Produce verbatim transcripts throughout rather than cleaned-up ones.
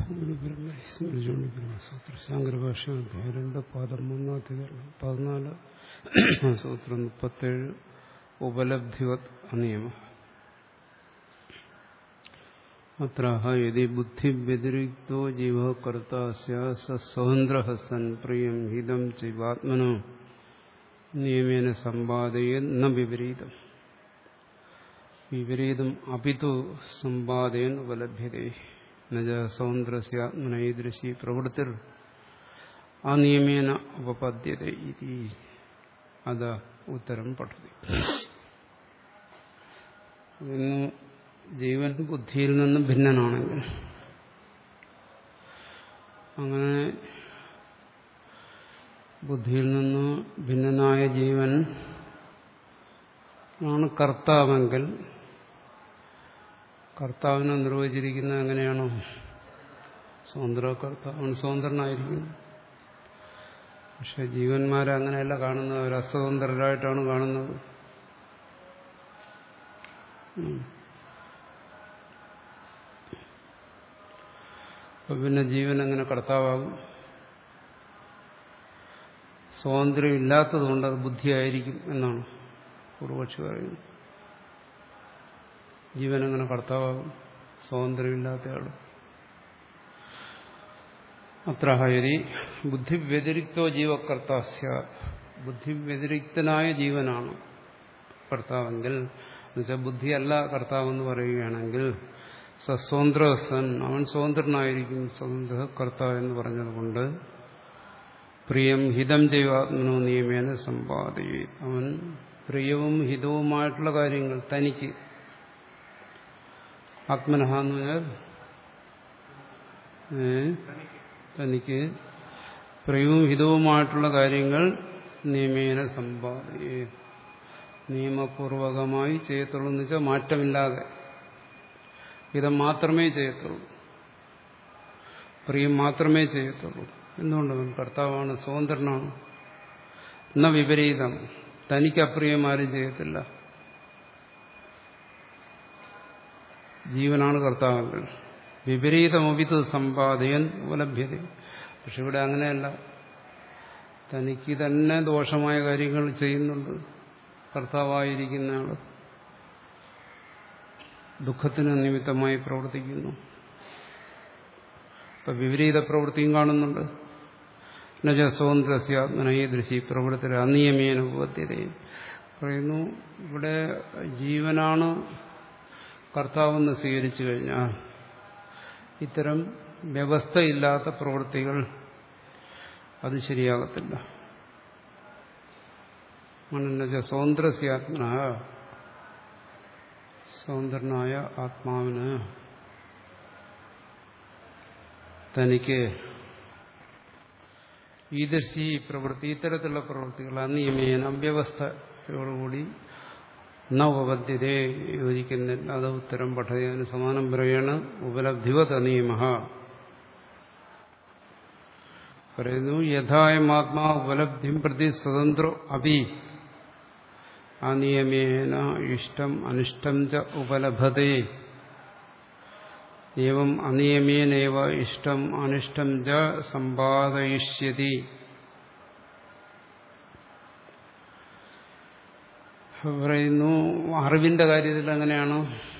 സൂത്ര ശാങ്കരഭാഷ്യം രണ്ട് പതിമൂന്നാധികരണം പതിനാല് സൂത്രം മുപ്പത്തേഴ് ഉപലബ്ധിവത് അനിയമ അത്ര യദി ബുദ്ധി വ്യതിരിക്തോ ജീവ കർത്താ സ്വതന്ത്ര സൻ പ്രിയം ഹിതം ചൈവാത്മനോ നിയമേന സമ്പാദയൻ ന വിപരീതം വിപരീതം അപിതു സമ്പാദയൻ ഉപലഭ്യതേ നജ സൗന്ദ്രസ്യാത്മനൈദൃശി പ്രവൃത്തിർ അനിയമേന ഉപപദ്യതേ ഇതി അത ഉത്തരം പഠതി. ഇന്ന് ജീവൻ ബുദ്ധിയിൽ നിന്നും ഭിന്നനാണെങ്കിൽ അങ്ങനെ ബുദ്ധിയിൽ നിന്ന് ഭിന്നനായ ജീവൻ ആണ് കർത്താവെങ്കിൽ കർത്താവിനെ നിർവചിച്ചിരിക്കുന്നത് എങ്ങനെയാണോ സ്വതന്ത്ര കർത്താവൻ സ്വതന്ത്രനായിരിക്കും. പക്ഷെ ജീവന്മാരെ അങ്ങനെയല്ല കാണുന്നത്, അവർ അസ്വതന്ത്രരായിട്ടാണ് കാണുന്നത്. അപ്പൊ പിന്നെ ജീവൻ എങ്ങനെ കർത്താവാകും? സ്വാതന്ത്ര്യം ഇല്ലാത്തതുകൊണ്ട് അത് ബുദ്ധിയായിരിക്കും എന്നാണ് പൂർവപക്ഷി പറയുന്നത്. ജീവൻ എങ്ങനെ കർത്താവാകും? സ്വാതന്ത്ര്യമില്ലാത്തയാൾ. അത്ര ഹരി ബുദ്ധി വ്യതിരിക്തോ ജീവകർത്താസ്യ, ബുദ്ധി വ്യതിരിക്തനായ ജീവനാണ് കർത്താവെങ്കിൽ, എന്നുവെച്ചാൽ ബുദ്ധിയല്ല കർത്താവെന്ന് പറയുകയാണെങ്കിൽ സസ്വതന്ത്ര സൻ, അവൻ സ്വതന്ത്രനായിരിക്കും. സ്വതന്ത്ര കർത്താവ് എന്ന് പറഞ്ഞതുകൊണ്ട് പ്രിയം ഹിതം ജൈവാത്മനോ നിയമേന സമ്പാദയേ, അവൻ പ്രിയവും ഹിതവുമായിട്ടുള്ള കാര്യങ്ങൾ തനിക്ക്, ആത്മനഹ എന്ന് പറഞ്ഞാൽ തനിക്ക് പ്രിയവും ഹിതവുമായിട്ടുള്ള കാര്യങ്ങൾ നിയമേന സമ്പാദയേ, നിയമപൂർവകമായി ചെയ്യത്തുള്ളൂ. എന്ന് വെച്ചാൽ മാറ്റമില്ലാതെ ഹിതം മാത്രമേ ചെയ്യത്തുള്ളൂ, പ്രിയം മാത്രമേ ചെയ്യത്തുള്ളൂ. എന്തുകൊണ്ട്? കർത്താവാണ്, സ്വതന്ത്രനാണ്. എന്ന വിപരീതം, തനിക്ക് അപ്രിയം ആരും ചെയ്യത്തില്ല. ജീവനാണ് കർത്താവെങ്കിൽ വിപരീതമൊവിത് സമ്പാദയൻ ഉപലഭ്യത. പക്ഷെ ഇവിടെ അങ്ങനെയല്ല, തനിക്ക് തന്നെ ദോഷമായ കാര്യങ്ങൾ ചെയ്യുന്നുണ്ട് കർത്താവായിരിക്കുന്നയാൾ. ദുഃഖത്തിന് നിമിത്തമായി പ്രവർത്തിക്കുന്നു. ഇപ്പൊ വിപരീത പ്രവൃത്തിയും കാണുന്നുണ്ട്. നജ സ്വതന്ത്രസ്യാത്മനൈദൃശി പ്രവൃത്തി അനിയമേന ഉപപദ്ധ്യത പറയുന്നു. ഇവിടെ ജീവനാണ് കർത്താവെന്ന് സ്വീകരിച്ചു കഴിഞ്ഞാൽ ഇത്തരം വ്യവസ്ഥയില്ലാത്ത പ്രവൃത്തികൾ അത് ശരിയാകത്തില്ല. നജ സ്വതന്ത്രസ്യാത്മന, സ്വതന്ത്രനായ ആത്മാവിന് തനിക്ക് ഈദർശി പ്രവൃത്തി, ഇത്തരത്തിലുള്ള പ്രവൃത്തികൾ അനിയമേന അവ്യവസ്ഥയോടുകൂടി ന ഉപപദ്ധ്യതേ, യോജിക്കുന്നില്ല. അത് ഉത്തരം പഠതി. അതിന് സമാനം പറയാണ് ഉപലബ്ധിവത് അനിയമ. പറയുന്നു യഥായമാത്മാ ഉപലബ്ധിം പ്രതി സ്വതന്ത്രോ അപി അനിയമേന ഇഷ്ടം അനിഷ്ടം ച ഉപലഭതേ, ഏവം അനിയമേനൈവ ഇഷ്ടം അനിഷ്ടം ച സമ്പാദയിഷ്യതി. പറയുന്നു അറിവിന്റെ കാര്യത്തിൽ എങ്ങനെയാണ്?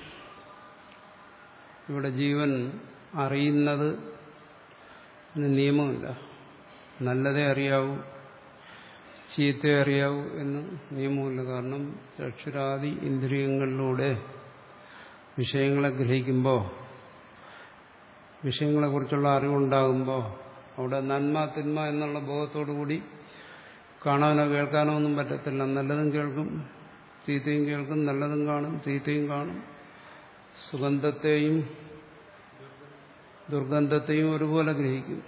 ഇവിടെ ജീവൻ അറിയുന്നത് നിയമമില്ല. നല്ലതേ അറിയാവൂ, ചീത്തയെ അറിയാവൂ എന്ന് നിയമമില്ല. കാരണം ചക്ഷുരാദി ഇന്ദ്രിയങ്ങളിലൂടെ വിഷയങ്ങളെ ഗ്രഹിക്കുമ്പോൾ, വിഷയങ്ങളെക്കുറിച്ചുള്ള അറിവുണ്ടാകുമ്പോൾ അവിടെ നന്മ തിന്മ എന്നുള്ള ബോധത്തോടുകൂടി കാണാനോ കേൾക്കാനോ ഒന്നും പറ്റത്തില്ല. നല്ലതും കേൾക്കും, ചീത്തയും കേൾക്കും, നല്ലതും കാണും, ചീത്തയും കാണും. സുഗന്ധത്തെയും ദുർഗന്ധത്തെയും ഒരുപോലെ ഗ്രഹിക്കും.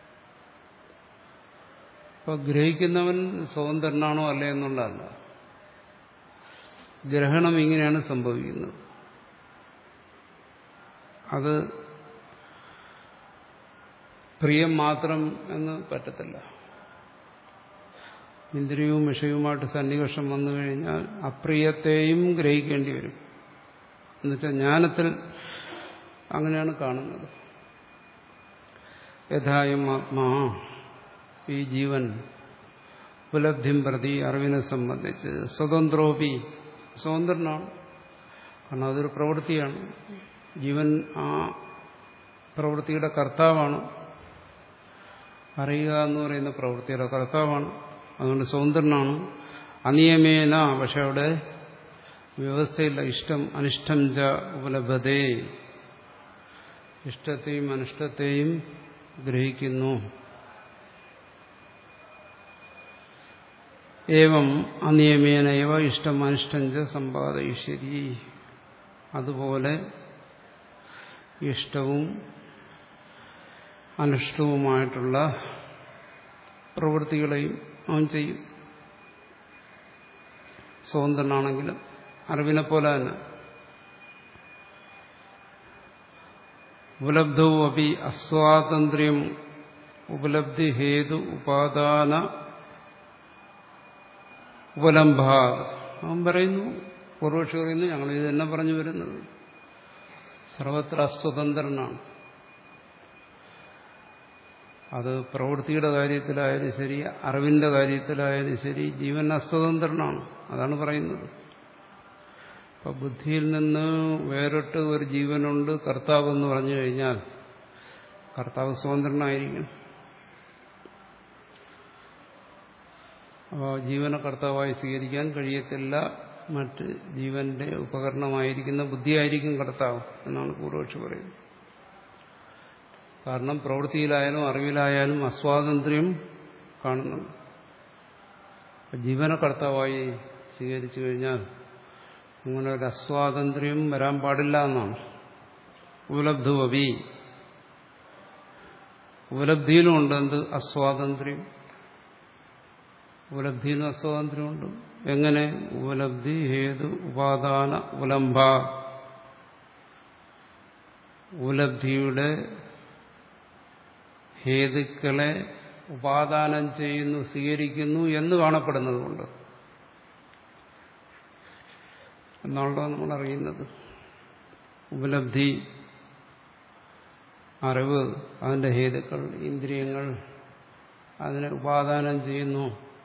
അപ്പൊ ഗ്രഹിക്കുന്നവൻ സ്വതന്ത്രനാണോ അല്ലേ എന്നുള്ളതല്ല, ഗ്രഹണം ഇങ്ങനെയാണ് സംഭവിക്കുന്നത്. അത് പ്രിയം മാത്രം എന്ന് പറ്റത്തില്ല. ഇന്ദ്രിയവും വിഷയവുമായിട്ട് സന്നിവേഷം വന്നു കഴിഞ്ഞാൽ അപ്രിയത്തെയും ഗ്രഹിക്കേണ്ടി വരും. എന്നുവെച്ചാൽ ജ്ഞാനത്തിൽ അങ്ങനെയാണ് കാണുന്നത്. യഥായം ആത്മാ ഈ ജീവൻ ഉപലബ്ധിം പ്രതി അറിവിനെ സംബന്ധിച്ച് സ്വതന്ത്രോപി സ്വതന്ത്രനാണ്. കാരണം അതൊരു പ്രവൃത്തിയാണ്. ജീവൻ ആ പ്രവൃത്തിയുടെ കർത്താവാണ്. അറിയുക എന്ന് പറയുന്ന പ്രവൃത്തിയുടെ കർത്താവാണ്. അതുകൊണ്ട് സ്വതന്ത്രനാണ്. അനിയമേന, പക്ഷെ അവിടെ വ്യവസ്ഥയില്ല. ഇഷ്ടം അനിഷ്ടം ച ഉപലഭതേ, ഇഷ്ടത്തെയും അനിഷ്ടത്തെയും ഗ്രഹിക്കുന്നു. ഏവം അനിയമേന ഏവ ഇഷ്ടം അനിഷ്ടം ച സമ്പാദയിഷ്യതി. അതുപോലെ ഇഷ്ടവും അനിഷ്ടവുമായിട്ടുള്ള പ്രവൃത്തികളെയും അവൻ ചെയ്യും. സ്വതന്ത്രനാണെങ്കിലും അറിവിനെ പോലെ തന്നെ. ഉപലബ്ധവും അപി അസ്വാതന്ത്ര്യം ഉപലബ്ധി ഹേതു ഉപാദാന ഉപലംഭ. അവൻ പറയുന്നു, പൂർവക്ഷി പറയുന്നു, ഞങ്ങൾ ഇത് തന്നെ പറഞ്ഞു വരുന്നത്, സർവത്ര അസ്വതന്ത്രനാണ്. അത് പ്രവൃത്തിയുടെ കാര്യത്തിലായാലും ശരി, അറിവിന്റെ കാര്യത്തിലായാലും ശരി, ജീവൻ അസ്വതന്ത്രനാണ്. അതാണ് പറയുന്നത്. അപ്പൊ ബുദ്ധിയിൽ നിന്ന് വേറിട്ട് ഒരു ജീവനുണ്ട് കർത്താവ് എന്ന് പറഞ്ഞു കഴിഞ്ഞാൽ കർത്താവ് സ്വതന്ത്രനായിരിക്കണം. അപ്പോൾ ജീവനെ കർത്താവായി സ്വീകരിക്കാൻ കഴിയത്തില്ല. മറ്റ് ജീവന്റെ ഉപകരണമായിരിക്കുന്ന ബുദ്ധിയായിരിക്കും കർത്താവ് എന്നാണ് പൂർവക്ഷി പറയുന്നത്. കാരണം പ്രവൃത്തിയിലായാലും അറിവിലായാലും അസ്വാതന്ത്ര്യം കാണുന്നുണ്ട്. ജീവനെ കർത്താവായി സ്വീകരിച്ചു കഴിഞ്ഞാൽ അങ്ങനെ ഒരു അസ്വാതന്ത്ര്യം വരാൻ പാടില്ല എന്നാണ്. ഉപലബ്ധുവപി, ഉപലബ്ധിയിലുമുണ്ട് എന്ത് അസ്വാതന്ത്ര്യം. ഉപലബ്ധിയിലും അസ്വാതന്ത്ര്യമുണ്ട്. എങ്ങനെ? ഉപലബ്ധി ഹേതു ഉപാദാന ഉപലംഭ. ഉപലബ്ധിയുടെ ഹേതുക്കളെ ഉപാദാനം ചെയ്യുന്നു, സ്വീകരിക്കുന്നു എന്ന് കാണപ്പെടുന്നതുകൊണ്ട് എന്നുള്ളത് നമ്മൾ അറിയുന്നത്. ഉപലബ്ധി, അറിവ്, അതിന്റെ ഹേതുക്കൾ, ഇന്ദ്രിയങ്ങൾ അതിനെ ഉപാദാനം ചെയ്യുന്നു.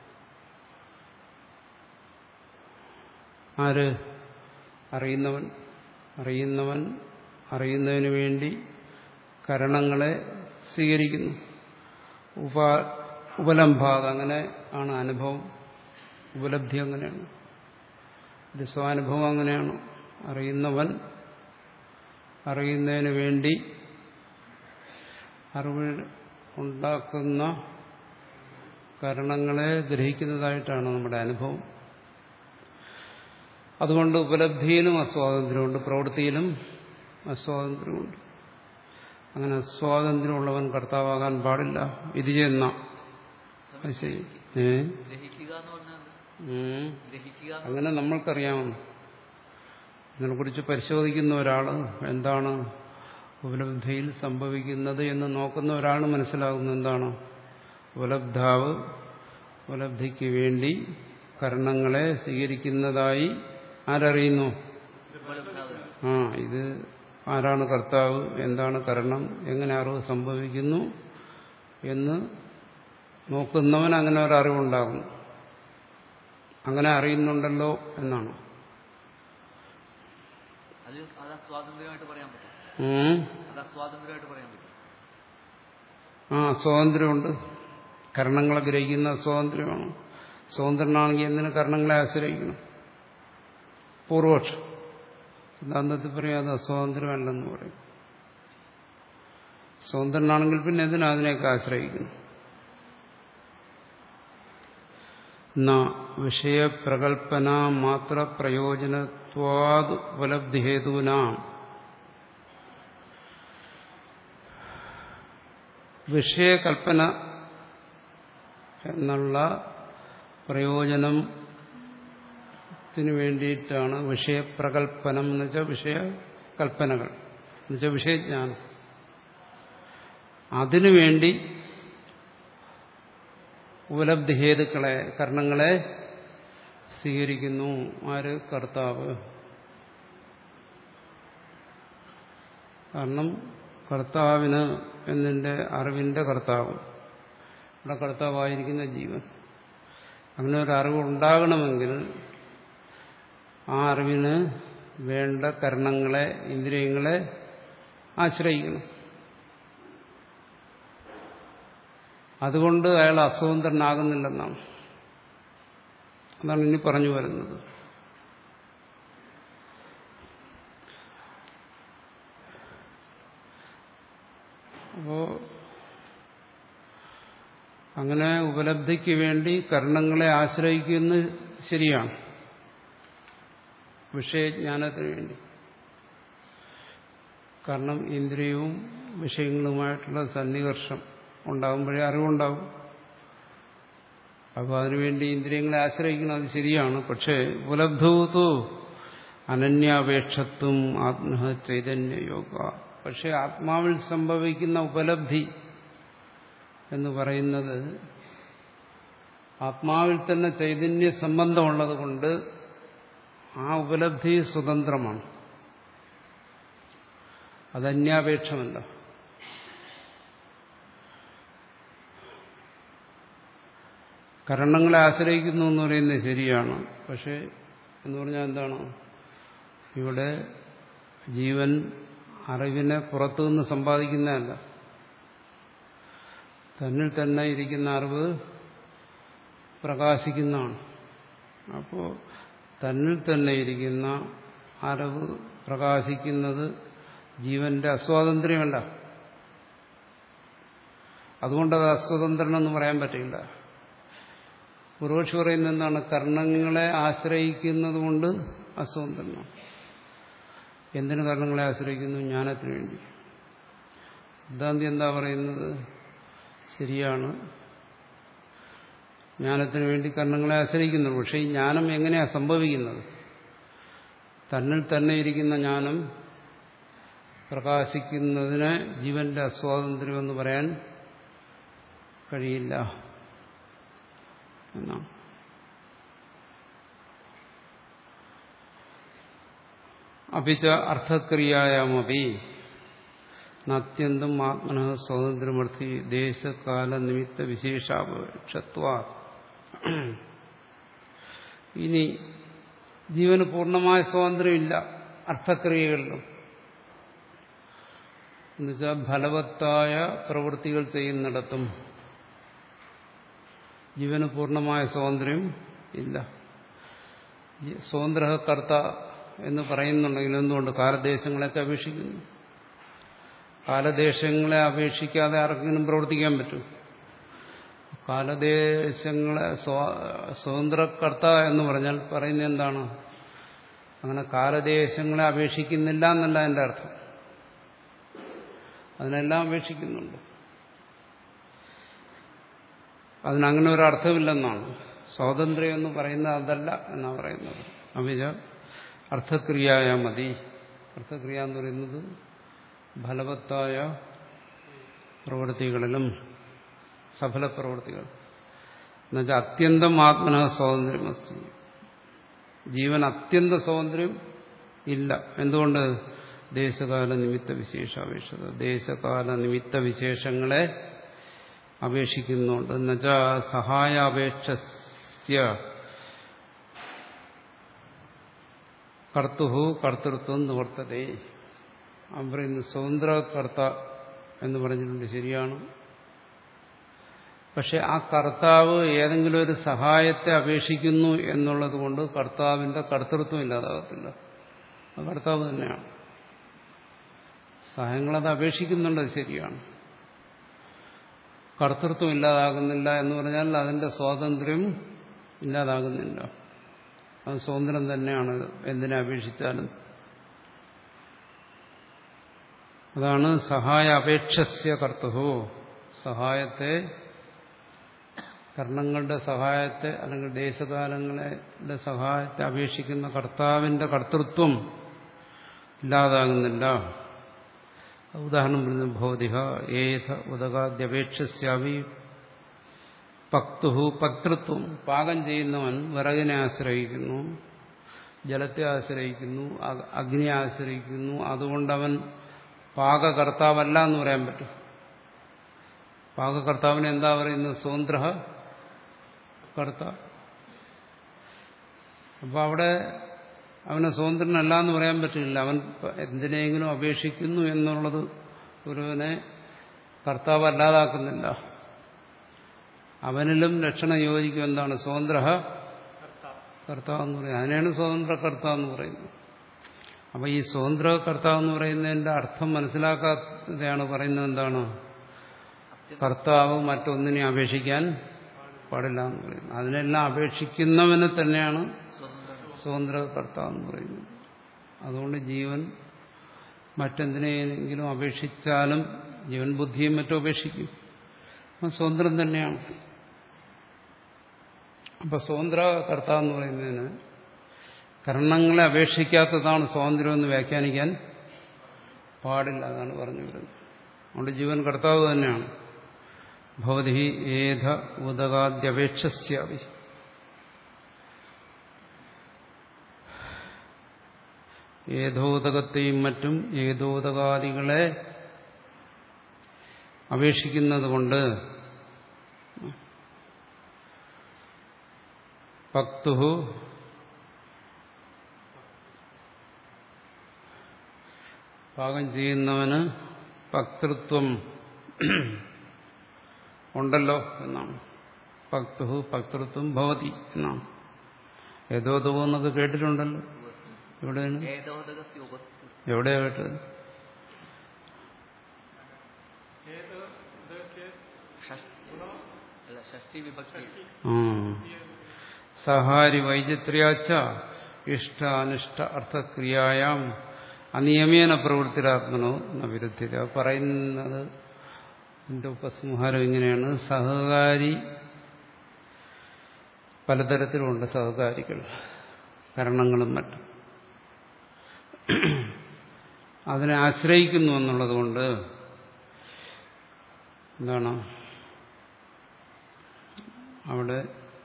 ആര്? അറിയുന്നവൻ. അറിയുന്നവൻ അറിയുന്നതിന് വേണ്ടി കരണങ്ങളെ സ്വീകരിക്കുന്നു. ഉപ ഉപലംഭാത്, അങ്ങനെ ആണ് അനുഭവം. ഉപലബ്ധി അങ്ങനെയാണ്. ഇത് സ്വാനുഭവം അങ്ങനെയാണ്. അറിയുന്നവൻ അറിയുന്നതിന് വേണ്ടി അറിവ് ഉണ്ടാക്കുന്ന കരണങ്ങളെ ഗ്രഹിക്കുന്നതായിട്ടാണ് നമ്മുടെ അനുഭവം. അതുകൊണ്ട് ഉപലബ്ധിയിലും അസ്വാതന്ത്ര്യമുണ്ട്, പ്രവൃത്തിയിലും അസ്വാതന്ത്ര്യമുണ്ട്. അങ്ങനെ അസ്വാതന്ത്ര്യമുള്ളവൻ കർത്താവാകാൻ പാടില്ല. ഇത് ചെയ്യുന്ന അങ്ങനെ നമ്മൾക്കറിയാമെന്ന് ഇതിനെക്കുറിച്ച് പരിശോധിക്കുന്ന ഒരാൾ എന്താണ് ഉപലബ്ധിയിൽ സംഭവിക്കുന്നത് എന്ന് നോക്കുന്ന ഒരാൾ മനസ്സിലാകുന്നത് എന്താണ്? ഉപലബ്ധാവ് ഉപലബ്ധിക്ക് വേണ്ടി കരണങ്ങളെ സ്വീകരിക്കുന്നതായി ആരറിയുന്നു? ആ ഇത് ആരാണ് കർത്താവ്, എന്താണ് കരണം, എങ്ങനെ അറിവ് സംഭവിക്കുന്നു എന്ന് നോക്കുന്നവൻ അങ്ങനെ ഒരറിവുണ്ടാകും. അങ്ങനെ അറിയുന്നുണ്ടല്ലോ എന്നാണ്. ആ സ്വാതന്ത്ര്യമുണ്ട്. കരണങ്ങളെ ഗ്രഹിക്കുന്ന സ്വാതന്ത്ര്യമാണ്. സ്വതന്ത്രനാണെങ്കിൽ എന്തിന് കരണങ്ങളെ ആശ്രയിക്കണം? പൂർവപക്ഷം സിദ്ധാന്തത്തിൽ പറയാം അത് അസ്വാതന്ത്ര്യമല്ലെന്ന് പറയും. സ്വതന്ത്രനാണെങ്കിൽ പിന്നെ എന്തിനാ അതിനെയൊക്കെ ആശ്രയിക്കുന്നു? ന വിഷയപ്രകൽപ്പന മാത്ര പ്രയോജനത്വാദ് ഉപലബ്ധിഹേതുന വിഷയകൽപ്പന എന്നുള്ള പ്രയോജനത്തിന് വേണ്ടിയിട്ടാണ് വിഷയപ്രകൽപ്പനം എന്ന് വെച്ചാൽ വിഷയകൽപ്പനകൾ എന്നുവെച്ചാൽ വിഷയജ്ഞാനം. അതിനുവേണ്ടി ഉപലബ്ധി ഹേതുക്കളെ കർണങ്ങളെ സ്വീകരിക്കുന്നു. ആര്? കർത്താവ്. കാരണം കർത്താവിന് എന്നിന്റെ അറിവിന്റെ കർത്താവ്, ഇവിടെ കർത്താവായിരിക്കുന്ന ജീവൻ. അങ്ങനെ ഒരു അറിവ് ഉണ്ടാകണമെങ്കിൽ ആ അറിവിന് വേണ്ട കരണങ്ങളെ, ഇന്ദ്രിയങ്ങളെ ആശ്രയിക്കണം. അതുകൊണ്ട് അയാൾ അസ്വതന്ത്രനാകുന്നില്ലെന്നാണ്. അതാണ് ഇനി പറഞ്ഞു വരുന്നത്. അപ്പോ അങ്ങനെ ഉപലബ്ധിക്ക് വേണ്ടി കർണങ്ങളെ ആശ്രയിക്കുന്നത് ശരിയാണ്, വിഷയജ്ഞാനത്തിന് വേണ്ടി. കാരണം ഇന്ദ്രിയവും വിഷയങ്ങളുമായിട്ടുള്ള സന്നികർഷം ഉണ്ടാകുമ്പോഴേ അറിവുണ്ടാവും. അപ്പോൾ അതിനുവേണ്ടി ഇന്ദ്രിയങ്ങളെ ആശ്രയിക്കണം, അത് ശരിയാണ്. പക്ഷേ ഉപലബ്ധവത്തു അനന്യാപേക്ഷത്വം ആത്മ ചൈതന്യയോഗ. പക്ഷെ ആത്മാവിൽ സംഭവിക്കുന്ന ഉപലബ്ധി എന്ന് പറയുന്നത് ആത്മാവിൽ തന്നെ ചൈതന്യ സംബന്ധമുള്ളത് കൊണ്ട് ആ ഉപലബ്ധി സ്വതന്ത്രമാണ്, അത് അന്യാപേക്ഷമല്ല. കരണങ്ങളെ ആശ്രയിക്കുന്നു എന്ന് പറയുന്നത് ശരിയാണ്. പക്ഷെ എന്ന് പറഞ്ഞാൽ എന്താണ്, ഇവിടെ ജീവൻ അറിവിനെ പുറത്തുനിന്ന് സമ്പാദിക്കുന്നതല്ല, തന്നിൽ തന്നെ ഇരിക്കുന്ന അറിവ് പ്രകാശിക്കുന്നതാണ്. അപ്പോൾ തന്നിൽ തന്നെ ഇരിക്കുന്ന അറിവ് പ്രകാശിക്കുന്നത് ജീവന്റെ അസ്വാതന്ത്ര്യമല്ല. അതുകൊണ്ടത് അസ്വതന്ത്രനെന്ന് പറയാൻ പറ്റില്ല. പൂർവക്ഷി പറയുന്നത് എന്താണ്, കർണങ്ങളെ ആശ്രയിക്കുന്നത് കൊണ്ട് അസ്വതന്ത്രനാണ്. എന്തിനു കർണങ്ങളെ ആശ്രയിക്കുന്നു? ജ്ഞാനത്തിന് വേണ്ടി. സിദ്ധാന്തി എന്താ പറയുന്നത്? ശരിയാണ്, ജ്ഞാനത്തിന് വേണ്ടി കർണങ്ങളെ ആശ്രയിക്കുന്നു. പക്ഷേ ഈ ജ്ഞാനം എങ്ങനെയാ സംഭവിക്കുന്നത്? തന്നിൽ തന്നെ ഇരിക്കുന്ന ജ്ഞാനം പ്രകാശിക്കുന്നതിന് ജീവന്റെ അസ്വാതന്ത്ര്യമെന്ന് പറയാൻ കഴിയില്ല എന്നാണ്. അപിച്ച അർത്ഥക്രിയായാമപി നത്യന്തം ആത്മനഃ സ്വാതന്ത്ര്യമർത്ഥി ദേശകാല നിമിത്ത വിശേഷാപേക്ഷത്വാ. ഇനി ജീവന് പൂർണ്ണമായ സ്വാതന്ത്ര്യമില്ല അർത്ഥക്രിയകളിലും. എന്നുവെച്ചാൽ ഫലവത്തായ പ്രവൃത്തികൾ ചെയ്യുന്നിടത്തും ജീവന് പൂർണ്ണമായ സ്വാതന്ത്ര്യം ഇല്ല. സ്വതന്ത്ര കർത്ത എന്ന് പറയുന്നുണ്ടെങ്കിൽ എന്തുകൊണ്ട്? കാലദേശങ്ങളെയൊക്കെ അപേക്ഷിക്കുന്നു. കാലദേശങ്ങളെ അപേക്ഷിക്കാതെ ആർക്കെങ്കിലും പ്രവർത്തിക്കാൻ പറ്റും? കാലദേശങ്ങളെ സ്വതന്ത്രകർത്ത എന്ന് പറഞ്ഞാൽ പറയുന്നത് എന്താണ്? അങ്ങനെ കാലദേശങ്ങളെ അപേക്ഷിക്കുന്നില്ല എന്നല്ല എൻ്റെ അർത്ഥം. അതിനെല്ലാം അപേക്ഷിക്കുന്നുണ്ട്. അതിനങ്ങനെ ഒരു അർത്ഥമില്ലെന്നാണ്. സ്വാതന്ത്ര്യം എന്ന് പറയുന്നത് അതല്ല എന്നാണ് പറയുന്നത്. അഭിജ അർത്ഥക്രിയായ മതി. അർത്ഥക്രിയ എന്ന് പറയുന്നത് ഫലവത്തായ പ്രവൃത്തികളിലും സഫല പ്രവൃത്തികൾ എന്നുവെച്ചാൽ അത്യന്തം ആത്മന സ്വാതന്ത്ര്യമസ്തി. ജീവൻ അത്യന്ത സ്വാതന്ത്ര്യം ഇല്ല. എന്തുകൊണ്ട്? ദേശകാല നിമിത്ത വിശേഷാപേക്ഷത. ദേശകാല നിമിത്ത വിശേഷങ്ങളെ അപേക്ഷിക്കുന്നുണ്ട്. എന്നുവെച്ചാ സഹായാപേക്ഷസ്യ കർത്തുഹു കർത്തൃത്വം നിവർത്തതേ. അവൻ പറയുന്നത് സ്വതന്ത്ര കർത്ത എന്ന് പറഞ്ഞിട്ടുണ്ട്, ശരിയാണ്. പക്ഷെ ആ കർത്താവ് ഏതെങ്കിലും ഒരു സഹായത്തെ അപേക്ഷിക്കുന്നു എന്നുള്ളത് കൊണ്ട് കർത്താവിന്റെ കർത്തൃത്വം ഇല്ലാതാകത്തില്ല. അത് കർത്താവ് തന്നെയാണ്. സഹായങ്ങളത് അപേക്ഷിക്കുന്നുണ്ട്, ശരിയാണ്. കർത്തൃത്വം ഇല്ലാതാകുന്നില്ല എന്ന് പറഞ്ഞാൽ അതിന്റെ സ്വാതന്ത്ര്യം ഇല്ലാതാകുന്നില്ല. അത് സ്വതന്ത്രം തന്നെയാണ് എന്തിനെ അപേക്ഷിച്ചാലും. അതാണ് സഹായ അപേക്ഷസ്യ കർത്തുഹു. സഹായത്തെ, കർണങ്ങളുടെ സഹായത്തെ അല്ലെങ്കിൽ ദേശകാലങ്ങളുടെ സഹായത്തെ അപേക്ഷിക്കുന്ന കർത്താവിന്റെ കർത്തൃത്വം ഇല്ലാതാകുന്നില്ല. ഉദാഹരണം പറഞ്ഞു, ഭൗതിക ഏത ഉദകാദ്യപേക്ഷസ്യാവി പക്തുഹു പക്തൃത്വം. പാകം ചെയ്യുന്നവൻ വിറകിനെ ആശ്രയിക്കുന്നു, ജലത്തെ ആശ്രയിക്കുന്നു, അഗ്നിയെ ആശ്രയിക്കുന്നു. അതുകൊണ്ടവൻ പാകകർത്താവല്ല എന്ന് പറയാൻ പറ്റും. പാകകർത്താവിനെ എന്താ പറയുന്നത്? സ്വതന്ത്ര കർത്ത. അപ്പൊ അവിടെ അവനെ സ്വതന്ത്രനല്ല എന്ന് പറയാൻ പറ്റില്ല. അവൻ എന്തിനെങ്കിലും അപേക്ഷിക്കുന്നു എന്നുള്ളത് ഒരുവനെ കർത്താവ് അല്ലാതാക്കുന്നില്ല. അവനിലും ലക്ഷണം യോജിക്കും. എന്താണ്? സ്വതന്ത്ര കർത്താവ് എന്ന് പറയുന്നത്. അതിനെയാണ് സ്വതന്ത്ര കർത്താവ് എന്ന് പറയുന്നത്. അപ്പൊ ഈ സ്വതന്ത്ര കർത്താവ് എന്ന് പറയുന്നതിന്റെ അർത്ഥം മനസ്സിലാക്കാതെയാണ് പറയുന്നത്. എന്താണ്? കർത്താവ് മറ്റൊന്നിനെ അപേക്ഷിക്കാൻ പാടില്ല എന്ന് പറയുന്നത്. അതിനെല്ലാം അപേക്ഷിക്കുന്നവനെ തന്നെയാണ് സ്വതന്ത്ര കർത്താവ് എന്ന് പറയുന്നത്. അതുകൊണ്ട് ജീവൻ മറ്റെന്തിനെങ്കിലും അപേക്ഷിച്ചാലും ജീവൻ ബുദ്ധിയും മറ്റും അപേക്ഷിക്കും. അപ്പം സ്വതന്ത്രം തന്നെയാണ്. അപ്പൊ സ്വതന്ത്ര കർത്താവ് എന്ന് പറയുന്നതിന് കർണങ്ങളെ അപേക്ഷിക്കാത്തതാണ് സ്വാതന്ത്ര്യം എന്ന് വ്യാഖ്യാനിക്കാൻ പാടില്ല. അതാണ് പറഞ്ഞു വരുന്നത്. അതുകൊണ്ട് ജീവൻ കർത്താവ് തന്നെയാണ്. ഭവതി ഏധ ഉദകാദ്യപേക്ഷസ്യാവി. ഏതോദകത്തെയും മറ്റും ഏതോദകാദികളെ അപേക്ഷിക്കുന്നത് കൊണ്ട് പക്തുഹു പാകം ചെയ്യുന്നവന് പക്തൃത്വം ഉണ്ടല്ലോ എന്നാണ്. പക്തുഹു പക്തൃത്വം ഭവതി എന്നാണ്. ഏതോദകോ എന്നൊക്കെ കേട്ടിട്ടുണ്ടല്ലോ. എവിടെയാണ്? എവിടെയാ കേട്ടത്? സഹാരി വൈചിത്ര്യാച്ച ഇഷ്ട അനിഷ്ട അർത്ഥക്രിയായാം അനിയമേന പ്രവൃത്തിരാത്മനോ എന്ന വിരുദ്ധിത. പറയുന്നത് എന്റെ ഉപസംഹാരം ഇങ്ങനെയാണ്. സഹകാരി പലതരത്തിലുണ്ട്. സഹകാരികൾ, കരണങ്ങളും മറ്റും അതിനെ ആശ്രയിക്കുന്നു എന്നുള്ളത് കൊണ്ട് എന്താണ് അവിടെ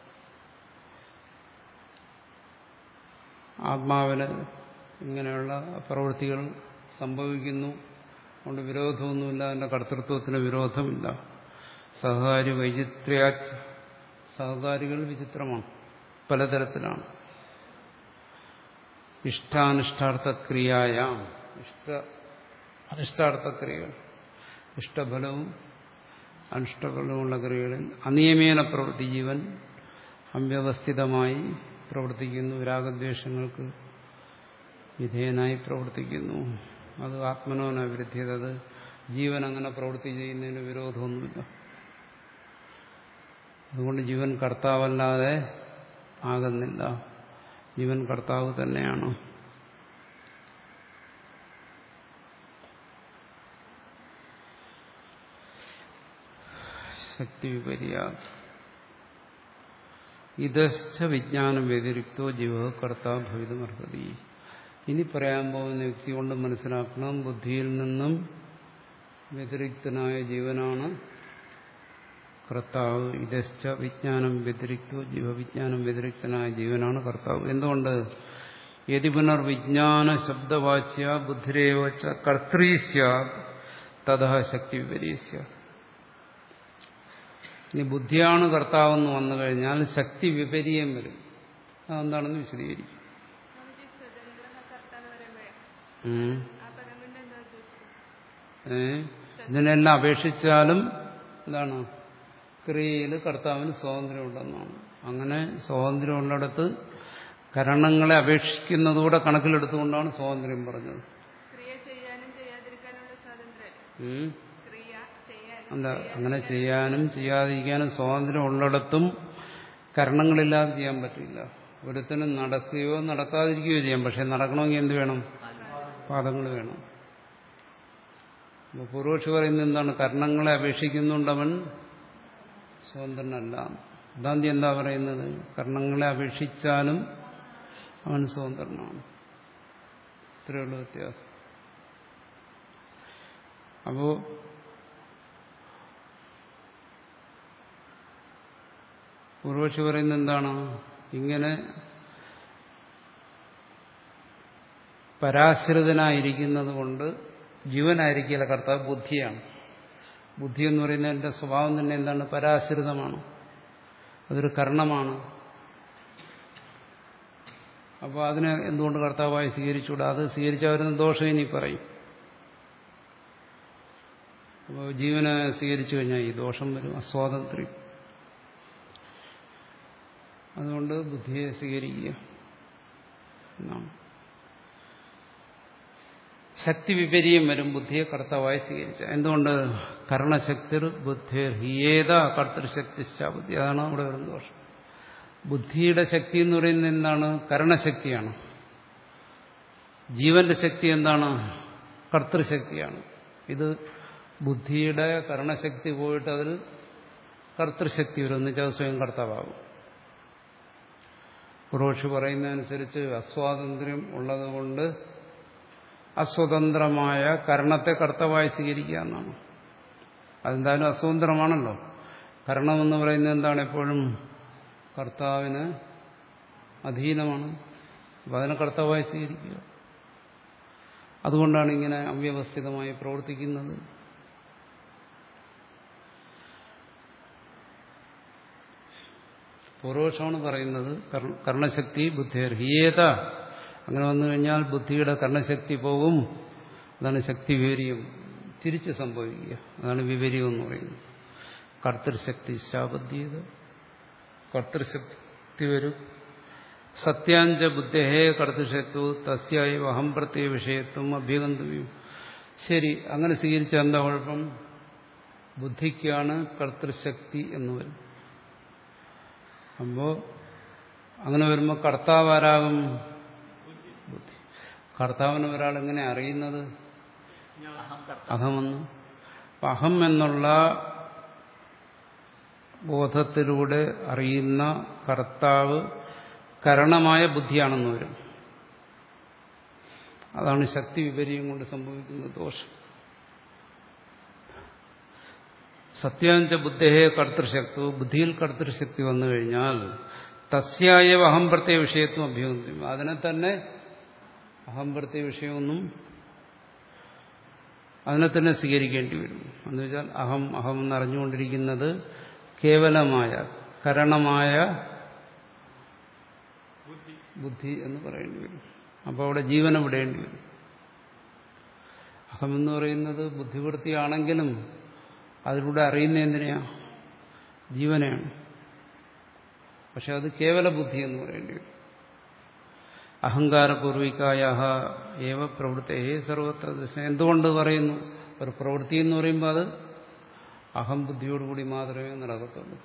ആത്മാവിന് ഇങ്ങനെയുള്ള പ്രവൃത്തികൾ സംഭവിക്കുന്നു. അതുകൊണ്ട് വിരോധമൊന്നുമില്ല. അതിന്റെ കർത്തൃത്വത്തിന് വിരോധമില്ല. സഹകാരി വൈചിത്ര്യ. സഹകാരികൾ വിചിത്രമാണ്, പലതരത്തിലാണ്. ഇഷ്ടാനിഷ്ടാർത്ഥക്രിയായ ഇഷ്ട അനിഷ്ടാർത്ഥക്രിയകൾ, ഇഷ്ടഫലവും അനിഷ്ടഫലവുമുള്ള ക്രിയകളിൽ അനിയമേന പ്രവൃത്തി ജീവൻ അവ്യവസ്ഥിതമായി പ്രവർത്തിക്കുന്നു. രാഗദ്വേഷങ്ങൾക്ക് വിധേയനായി പ്രവർത്തിക്കുന്നു. അത് ആത്മനോന വിരുദ്ധ്യത. അത് ജീവൻ അങ്ങനെ പ്രവൃത്തി ചെയ്യുന്നതിന് വിരോധമൊന്നുമില്ല. അതുകൊണ്ട് ജീവൻ കർത്താവല്ലാതെ ആകുന്നില്ല. ജീവൻ കർത്താവ് തന്നെയാണ്. ശക്തി വിപര്യാ ഇതശ്ച വിജ്ഞാനം വ്യതിരിക്തോ ജീവ കർത്താവ് ഭവിതുമർഹതി. ഇനി പറയാൻ പോകുന്ന യുക്തി കൊണ്ട് മനസ്സിലാക്കണം. ബുദ്ധിയിൽ നിന്നും വ്യതിരിക്തനായ ജീവനാണ് കർത്താവ്. ഇതശ്ച വിജ്ഞാനം വ്യതിരിക്തോ ജീവവിജ്ഞാനം വ്യതിരിക്തനായ ജീവനാണ് കർത്താവ്. എന്തുകൊണ്ട്? യതി പുനർവിജ്ഞാന ശബ്ദവാച്യ ബുദ്ധിരേവച്ച കർത്തൃ സ്യാത് തഥാ ശക്തി വിപരീസ്യ. ഇനി ബുദ്ധിയാണ് കർത്താവെന്ന് വന്നു കഴിഞ്ഞാൽ ശക്തി വിപരീയം വരും. അതെന്താണെന്ന് വിശദീകരിക്കും. ഏ ഇതിനെല്ലാം അപേക്ഷിച്ചാലും എന്താണ്? ക്രിയയിൽ കർത്താവിന് സ്വാതന്ത്ര്യമുണ്ടെന്നാണ്. അങ്ങനെ സ്വാതന്ത്ര്യമുള്ളിടത്ത് കരണങ്ങളെ അപേക്ഷിക്കുന്നതുകൂടെ കണക്കിലെടുത്തുകൊണ്ടാണ് സ്വാതന്ത്ര്യം പറഞ്ഞത്. അല്ല, അങ്ങനെ ചെയ്യാനും ചെയ്യാതിരിക്കാനും സ്വാതന്ത്ര്യം ഉള്ളിടത്തും കരണങ്ങളില്ലാതെ ചെയ്യാൻ പറ്റില്ല. ഒരുത്തനും നടക്കുകയോ നടക്കാതിരിക്കുകയോ ചെയ്യാം. പക്ഷെ നടക്കണമെങ്കിൽ എന്ത് വേണം? പാദങ്ങൾ വേണം. പൂർവക്ഷി പറയുന്നത് എന്താണ്? കർണങ്ങളെ അപേക്ഷിക്കുന്നുണ്ടവൻ സ്വതന്ത്രനല്ല. സിദ്ധാന്തി എന്താ പറയുന്നത്? കർണങ്ങളെ അപേക്ഷിച്ചാലും അവൻ സ്വതന്ത്രനാണ്. ഇത്രയുള്ള വ്യത്യാസം. അപ്പോ പൂർവക്ഷി പറയുന്നത് എന്താണ്? ഇങ്ങനെ പരാശ്രിതനായിരിക്കുന്നത് കൊണ്ട് ജീവനായിരിക്കില്ല കർത്താവ്, ബുദ്ധിയാണ്. ബുദ്ധി എന്ന് പറയുന്നത് എൻ്റെ സ്വഭാവം തന്നെ എന്താണ്? പരാശ്രിതമാണ്. അതൊരു കർണമാണ്. അപ്പോൾ അതിനെ എന്തുകൊണ്ട് കർത്താവായി സ്വീകരിച്ചുകൂടാ? അത് സ്വീകരിച്ചാൽ വരുന്ന ദോഷം ഇനി പറയും. അപ്പോൾ ജീവനെ സ്വീകരിച്ചു കഴിഞ്ഞാൽ ഈ ദോഷം വരും, അസ്വാതന്ത്ര്യം. അതുകൊണ്ട് ബുദ്ധിയെ സ്വീകരിക്കുക എന്നാണ്. ശക്തി വിപരീയം വരും ബുദ്ധിയെ കർത്താവായി സ്വീകരിച്ച. എന്തുകൊണ്ട്? കർണശക്തിർ ബുദ്ധിർ ഹിയേത കർത്തൃശക്തിശ്ച ബുദ്ധി. അതാണ് അവിടെ വരുന്ന ദോഷം. ബുദ്ധിയുടെ ശക്തി എന്ന് പറയുന്നത് എന്താണ്? കരണശക്തിയാണ്. ജീവന്റെ ശക്തി എന്താണ്? കർത്തൃശക്തിയാണ്. ഇത് ബുദ്ധിയുടെ കർണശക്തി പോയിട്ട് അതിൽ കർത്തൃശക്തി വരും, എന്നുവെച്ചാൽ സ്വയം കർത്താവാകും. പുരോഷി പറയുന്നതനുസരിച്ച് അസ്വാതന്ത്ര്യം ഉള്ളതുകൊണ്ട് അസ്വതന്ത്രമായ കർണത്തെ കർത്താവായി സ്വീകരിക്കുക എന്നാണ്. അതെന്തായാലും അസ്വതന്ത്രമാണല്ലോ. കർണമെന്ന് പറയുന്നത് എന്താണ്? എപ്പോഴും കർത്താവിന് അധീനമാണ്. അപ്പം അതിനെ കർത്താവായി സ്വീകരിക്കുക. അതുകൊണ്ടാണ് ഇങ്ങനെ അവ്യവസ്ഥിതമായി പ്രവർത്തിക്കുന്നത്. പൂർവപക്ഷമാണ് പറയുന്നത് കർണശക്തി ബുദ്ധിർ ഹിയേത. അങ്ങനെ വന്നു കഴിഞ്ഞാൽ ബുദ്ധിയുടെ കർണശക്തി പോകും. അതാണ് ശക്തി വിപരീയം, തിരിച്ച് സംഭവിക്കുക. അതാണ് വിപരീയം എന്ന് പറയുന്നത്. കർത്തൃശക്തി ശാബദ്ധ്യത, കർത്തൃശക്തി വരും. സത്യാഞ്ച ബുദ്ധേഹേ കർത്തൃശക്തു തസ്യായി അഹം പ്രത്യേക വിഷയത്വം അഭ്യഗന്തവ്യം. ശരി, അങ്ങനെ സ്വീകരിച്ച എന്താ കുഴപ്പം? ബുദ്ധിക്കാണ് കർത്തൃശക്തി എന്ന് വരും. അപ്പോൾ അങ്ങനെ വരുമ്പോൾ കർത്താവ് ആരാകും? ബുദ്ധി. കർത്താവിനെ ഒരാൾ എങ്ങനെ അറിയുന്നത്? അഹമെന്ന്. അപ്പം അഹം എന്നുള്ള ബോധത്തിലൂടെ അറിയുന്ന കർത്താവ് കരണമായ ബുദ്ധിയാണെന്ന് വരും. അതാണ് ശക്തി വിപരീയം കൊണ്ട് സംഭവിക്കുന്ന ദോഷം. സത്യാഞ്ച ബുദ്ധേഹേ കർത്തൃശക്തി, ബുദ്ധിയിൽ കർത്തൃശക്തി വന്നു കഴിഞ്ഞാൽ തസ്യായ അഹം പ്രത്യേക വിഷയത്വം അഭ്യന്തരം. അതിനെ തന്നെ അഹം പ്രത്യേക വിഷയമൊന്നും അതിനെ തന്നെ സ്വീകരിക്കേണ്ടി വരും. എന്ന് വെച്ചാൽ അഹം അഹം എന്നറിഞ്ഞുകൊണ്ടിരിക്കുന്നത് കേവലമായ കരണമായ ബുദ്ധി എന്ന് പറയേണ്ടി വരും. അപ്പോൾ അവിടെ ജീവനെ വിടേണ്ടി വരും. അഹമെന്ന് പറയുന്നത് ബുദ്ധിവൃത്തിയാണെങ്കിലും അതിലൂടെ അറിയുന്ന എന്തിനെയാ? ജീവനെയാണ്. പക്ഷെ അത് കേവല ബുദ്ധി എന്ന് പറയേണ്ടി വരും. അഹങ്കാരപൂർവികായ ഏവ പ്രവൃത്തി സർവത്ര ദർശനം. എന്തുകൊണ്ട് പറയുന്നു? ഒരു പ്രവൃത്തി എന്ന് പറയുമ്പോൾ അത് അഹം ബുദ്ധിയോടുകൂടി മാത്രമേ നടക്കത്തുള്ളൂ.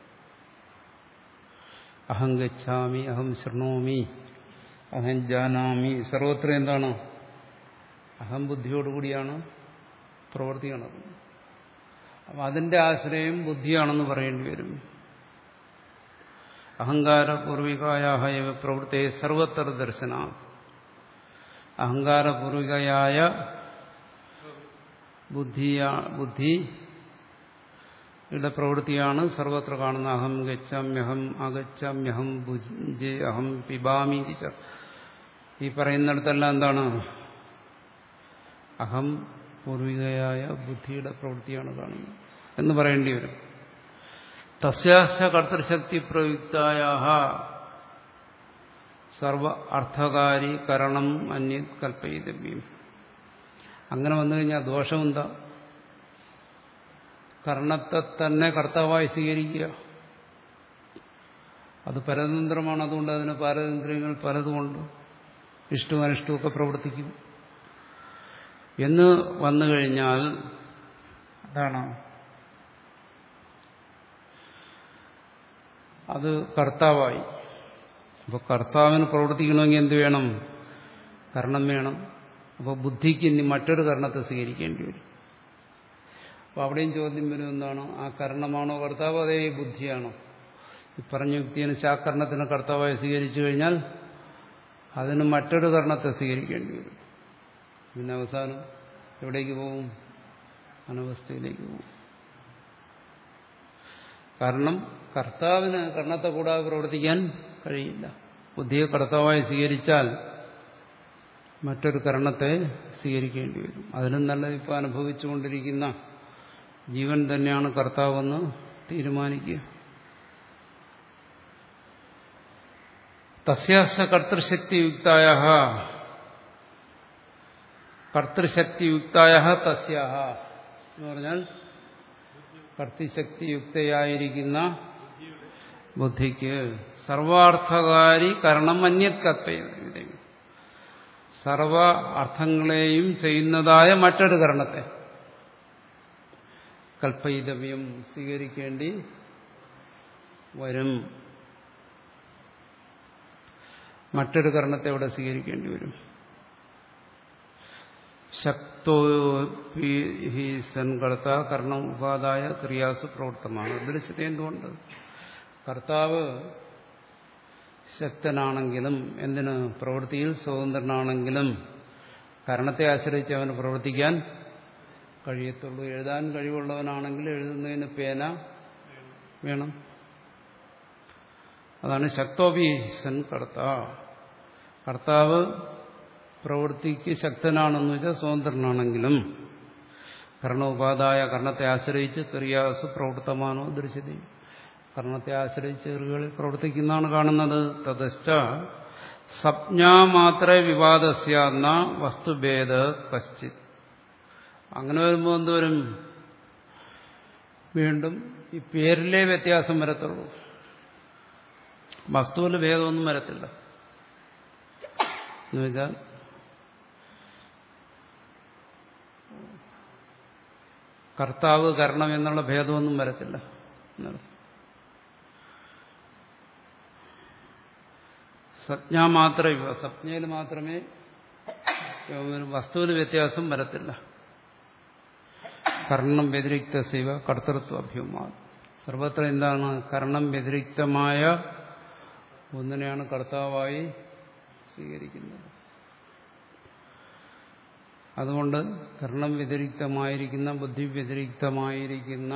അഹം ഗച്ഛാമി, അഹം ശൃണോമി, അഹം ജാനാമി, സർവത്ര എന്താണ്? അഹം ബുദ്ധിയോടുകൂടിയാണ് പ്രവൃത്തി നടക്കുന്നത്. അപ്പം അതിന്റെ ആശ്രയം ബുദ്ധിയാണെന്ന് പറയേണ്ടി വരും. അഹങ്കാരപൂർവികായ പ്രവൃത്തി സർവത്ര ദർശന. അഹങ്കാരപൂർവികയായ ബുദ്ധിയാ ബുദ്ധിയുടെ പ്രവൃത്തിയാണ് സർവത്ര കാണുന്ന. അഹം ഗച്ഛാമ്യഹം അഗച്ഛാമ്യഹം ഭുഞ്ജേ അഹം പിബാമി. ഈ പറയുന്നിടത്തെല്ലാം എന്താണ്? അഹം പൂർവികയായ ബുദ്ധിയുടെ പ്രവൃത്തിയാണ് കാണുന്നത് എന്ന് പറയേണ്ടി വരും. തസ്യാശ്ച കർത്തൃശക്തി പ്രയുക്തായ സർവ അർത്ഥകാരി കരണം അന്യത് കൽപ്പയിതവ്യം. അങ്ങനെ വന്നു കഴിഞ്ഞാൽ ദോഷമെന്താ? കർണത്തെ തന്നെ കർത്താവായി സ്വീകരിക്കുക. അത് പരതന്ത്രമാണ്. അതുകൊണ്ട് അതിന് പാരതന്ത്ര്യങ്ങൾ പലതുകൊണ്ട് ഇഷ്ടവും അനിഷ്ടവുമൊക്കെ പ്രവർത്തിക്കും എന്ന് വന്നു കഴിഞ്ഞാൽ അതാണ് അത് കർത്താവായി. അപ്പോൾ കർത്താവിന് പ്രവർത്തിക്കണമെങ്കിൽ എന്ത് വേണം? കർണം വേണം. അപ്പോൾ ബുദ്ധിക്ക് ഇനി മറ്റൊരു കർണത്തെ സ്വീകരിക്കേണ്ടി വരും. അപ്പോൾ അവിടെയും ചോദ്യം വരും, എന്താണ്? ആ കർണമാണോ കർത്താവ്, അതേ ബുദ്ധിയാണോ? ഈ പറഞ്ഞ വ്യക്തിയെ ആ കർണത്തിനെ കർത്താവായി സ്വീകരിച്ചു കഴിഞ്ഞാൽ അതിന് മറ്റൊരു കർണത്തെ സ്വീകരിക്കേണ്ടി വരും. പിന്നെ അവസാനം എവിടേക്ക് പോകും? അനവസ്ഥയിലേക്ക് പോകും. കാരണം കർത്താവിന് കർണത്തെ കൂടാതെ പ്രവർത്തിക്കാൻ കഴിയില്ല. ബുദ്ധിയെ കർത്താവായി സ്വീകരിച്ചാൽ മറ്റൊരു കരണത്തെ സ്വീകരിക്കേണ്ടി വരും. അതിലും നല്ലത് ഇപ്പോൾ അനുഭവിച്ചുകൊണ്ടിരിക്കുന്ന ജീവൻ തന്നെയാണ് കർത്താവെന്ന് തീരുമാനിക്കുക. തസ്യാസ കർത്തൃശക്തിയുക്തായ കർത്തൃശക്തിയുക്തായ തസ്യാഹ എന്ന് പറഞ്ഞാൽ കർത്തൃശക്തിയുക്തയായിരിക്കുന്ന ബുദ്ധിക്ക് സർവാർത്ഥകാരി കരണം അന്യത് കൽപ്പയതേ, സർവ അർത്ഥങ്ങളെയും ചെയ്യുന്നതായ മറ്റൊരു കരണത്തെ കൽപ്പയിതവ്യം സ്വീകരിക്കേണ്ടി വരും. മറ്റൊരു കരണത്തെ അവിടെ സ്വീകരിക്കേണ്ടി വരും. ശക്തോ ഹി സൻ കർത്ത കർണം ഉപാദായ ക്രിയാസു പ്രവൃത്തമാണ്. ദൃശ്യത എന്തുകൊണ്ട് കർത്താവ് ശക്തനാണെങ്കിലും എന്തിന് പ്രവൃത്തിയിൽ സ്വതന്ത്രനാണെങ്കിലും കരണത്തെ ആശ്രയിച്ച് അവന് പ്രവർത്തിക്കാൻ കഴിയത്തുള്ളൂ. എഴുതാൻ കഴിവുള്ളവനാണെങ്കിൽ എഴുതുന്നതിന് പേന വേണം. അതാണ് ശക്തോപി സൻ കർത്ത. കർത്താവ് പ്രവൃത്തിക്ക് ശക്തനാണെന്ന് വെച്ചാൽ സ്വതന്ത്രനാണെങ്കിലും കർണോപാദായ കർണത്തെ ആശ്രയിച്ച് ക്രിയാസു പ്രവൃത്തമാനോ ദൃശ്യത, കർണത്തെ ആശ്രയിച്ച് ക്രിയകളിൽ പ്രവർത്തിക്കുന്നതാണ് കാണുന്നത്. തതശ്ച സംജ്ഞാമാത്രേ വിവാദസ്യാന്ന വസ്തുഭേദ കശ്ചിത്. അങ്ങനെ വരുമ്പോൾ എന്തോരും വീണ്ടും ഈ പേരിലേ വ്യത്യാസം വരത്തുള്ളൂ, വസ്തുവിൽ ഭേദമൊന്നും വരത്തില്ല. എന്നുവെച്ചാൽ കർത്താവ് കരണം എന്നുള്ള ഭേദമൊന്നും വരത്തില്ല. സംജ്ഞ മാത്രമേ, സംജ്ഞയിൽ മാത്രമേ വസ്തുവിന് വ്യത്യാസം വരത്തില്ല. കർണം വ്യതിരിക്ത സേവ കർത്തൃത്വ അഭ്യുമാണ്. സർവത്ര എന്താണ് കർണം വ്യതിരിക്തമായ ഒന്നിനെയാണ് കർത്താവായി സ്വീകരിക്കുന്നത്. അതുകൊണ്ട് കർണം വ്യതിരിക്തമായിരിക്കുന്ന ബുദ്ധി വ്യതിരിക്തമായിരിക്കുന്ന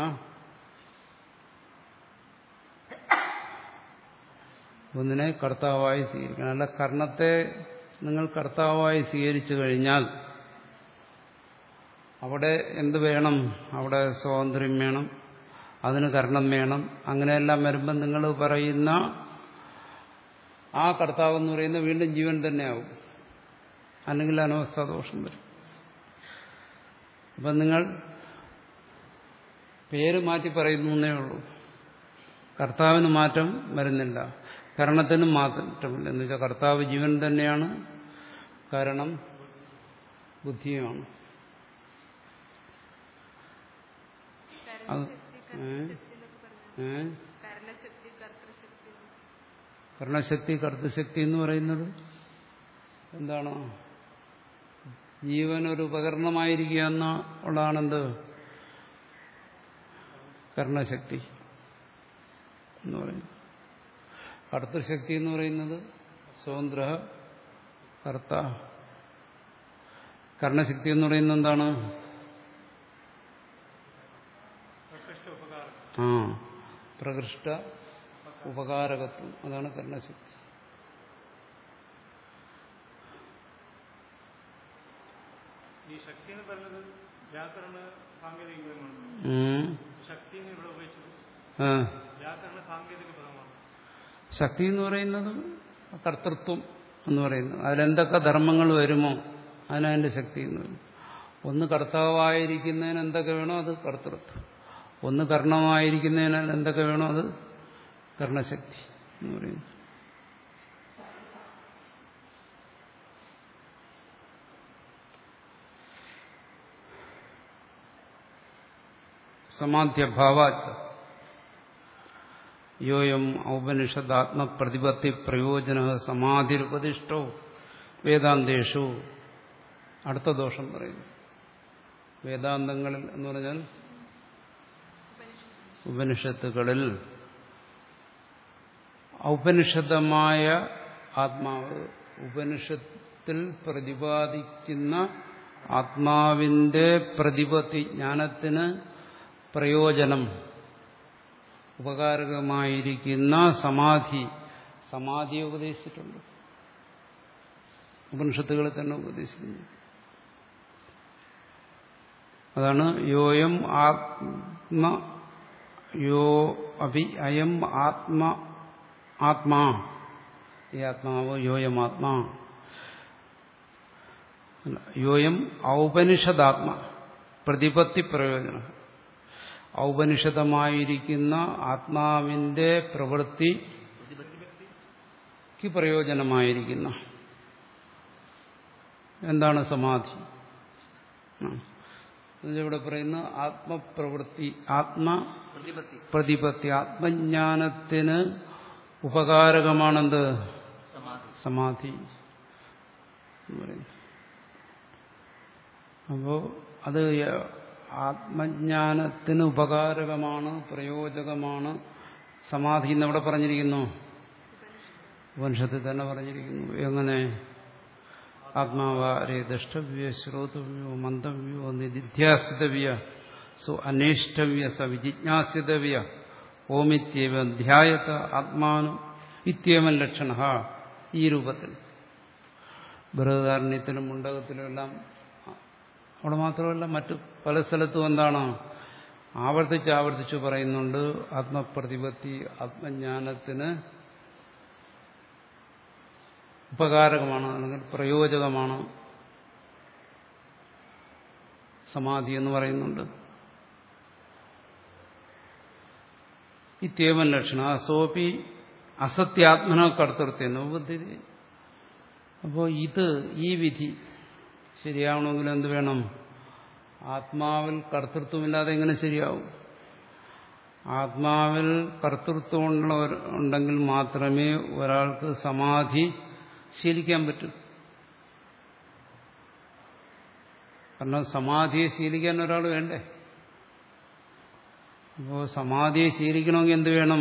ഒന്നിനെ കർത്താവായി സ്വീകരിക്കണം. അല്ല കർണത്തെ നിങ്ങൾ കർത്താവായി സ്വീകരിച്ചു കഴിഞ്ഞാൽ അവിടെ എന്ത് വേണം? അവിടെ സ്വാതന്ത്ര്യം വേണം, അതിന് കർണം വേണം. അങ്ങനെയെല്ലാം വരുമ്പോൾ നിങ്ങൾ പറയുന്ന ആ കർത്താവെന്ന് പറയുന്നത് വീണ്ടും ജീവൻ തന്നെയാവും, അല്ലെങ്കിൽ അനവസ്ഥാദോഷം വരും. അപ്പം നിങ്ങൾ പേര് മാറ്റി പറയുന്നു എന്നേ ഉള്ളൂ, കർത്താവിന് മാറ്റം വരുന്നില്ല, കരണത്തിനും മാറ്റമില്ല. എന്ന് വെച്ചാൽ കർത്താവ് ജീവൻ തന്നെയാണ്, കാരണം ബുദ്ധിയുമാണ്. കർണശക്തി കർത്തശക്തി എന്ന് പറയുന്നത് എന്താണ്? ജീവൻ ഒരു ഉപകരണമായിരിക്കുക എന്ന ഉള്ളതാണെന്ത് കർണശക്തി എന്ന് പറയുന്നത്. കർത്തൃശക്തി എന്ന് പറയുന്നത് സ്വതന്ത്ര കർത്ത. കർണശക്തി എന്ന് പറയുന്നത് എന്താണ്? ആ പ്രകൃഷ്ട ഉപകാരകത്വം, അതാണ് കർണശക്തി. ഈ ശക്തി എന്ന് പറയുന്നത് വ്യാകരണ സാങ്കേതികമാണ്. ശക്തി ഇവിടെ ഉപയോഗിച്ചത് വ്യാകരണ സാങ്കേതിക പദമാണ്. ശക്തി എന്ന് പറയുന്നത് കർത്തൃത്വം എന്ന് പറയുന്നത്, അതിലെന്തൊക്കെ ധർമ്മങ്ങൾ വരുമോ അതിനതിൻ്റെ ശക്തി എന്ന് പറയും. ഒന്ന് കർത്താവായിരിക്കുന്നതിന് എന്തൊക്കെ വേണോ അത് കർത്തൃത്വം, ഒന്ന് കർണമായിരിക്കുന്നതിന് എന്തൊക്കെ വേണോ അത് കർണശക്തി എന്ന് പറയുന്നു. സമാധ്യഭാവാത് യോയം ഔപനിഷദാത്മപ്രതിപത്തി പ്രയോജന സമാധിരുപദിഷ്ടോ വേദാന്തേഷു. അടുത്ത ദോഷം പറയുന്നു. വേദാന്തങ്ങളിൽ എന്ന് പറഞ്ഞാൽ ഉപനിഷത്തുകളിൽ ഔപനിഷദമായ ആത്മാവ്, ഉപനിഷത്തിൽ പ്രതിപാദിക്കുന്ന ആത്മാവിന്റെ പ്രതിപത്തി, ജ്ഞാനത്തിന് പ്രയോജനം ഉപകാരകമായിരിക്കുന്ന സമാധി, സമാധിയെ ഉപദേശിച്ചിട്ടുണ്ട്. ഉപനിഷത്തുകളിൽ തന്നെ ഉപദേശിക്കുന്നു. അതാണ് യോയം ആത്മ യോ അഭി അയം ആത്മ ആത്മാ ഈ ആത്മാവ് യോയം ആത്മാ യോയം ഔപനിഷദാത്മ പ്രതിപത്തി പ്രയോജനം. ഔപനിഷദമായിരിക്കുന്ന ആത്മാവിന്റെ പ്രവൃത്തിക്ക് പ്രയോജനമായിരിക്കുന്ന എന്താണ് സമാധി? ഇവിടെ പറയുന്ന ആത്മപ്രവൃത്തി ആത്മ പ്രതിപത്തി ആത്മജ്ഞാനത്തിന് ഉപകാരകമാണെന്ത്? സമാധി എന്ന് പറയുന്നു. അപ്പോ അത് ആത്മജ്ഞാനത്തിന് ഉപകാരകമാണ്, പ്രയോജകമാണ് സമാധി എന്നവിടെ പറഞ്ഞിരിക്കുന്നു. ഉപനിഷത്തിൽ തന്നെ പറഞ്ഞിരിക്കുന്നു. എങ്ങനെ? ആത്മാവാരെ ദ്രഷ്ടവ്യ ശ്രോതവ്യോ മന്തവ്യോ നിധിധ്യാസിതവ്യ സോ അന്വേഷ്ടവ്യ സ വിജിജ്ഞാസിതവ്യ ഓമിത്യേവ ധ്യായത ആത്മാനം ഇത്യേവൻ ലക്ഷണ. ഈ രൂപത്തിൽ ബൃഹദാരണ്യത്തിലും മുണ്ടകത്തിലും എല്ലാം, അവിടെ മാത്രമല്ല മറ്റു പല സ്ഥലത്തും എന്താണ് ആവർത്തിച്ച് ആവർത്തിച്ച് പറയുന്നുണ്ട്. ആത്മപ്രതിപത്തി ആത്മജ്ഞാനത്തിന് ഉപകാരകമാണ്, അല്ലെങ്കിൽ പ്രയോജകമാണ് സമാധി എന്ന് പറയുന്നുണ്ട്. ഇത്യേവൻ ലക്ഷണ സോപി അസത്യാത്മന കർത്തൃത്വം ബുദ്ധി. അപ്പോൾ ഇത് ഈ വിധി ശരിയാവണമെങ്കിൽ എന്ത് വേണം? ആത്മാവിൽ കർത്തൃത്വമില്ലാതെ എങ്ങനെ ശരിയാവും? ആത്മാവിൽ കർത്തൃത്വം ഉണ്ടെങ്കിൽ മാത്രമേ ഒരാൾക്ക് സമാധി ശീലിക്കാൻ പറ്റൂ. കാരണം സമാധിയെ ശീലിക്കാൻ ഒരാൾ വേണ്ടേ? അപ്പോൾ സമാധിയെ ശീലിക്കണമെങ്കിൽ എന്ത് വേണം?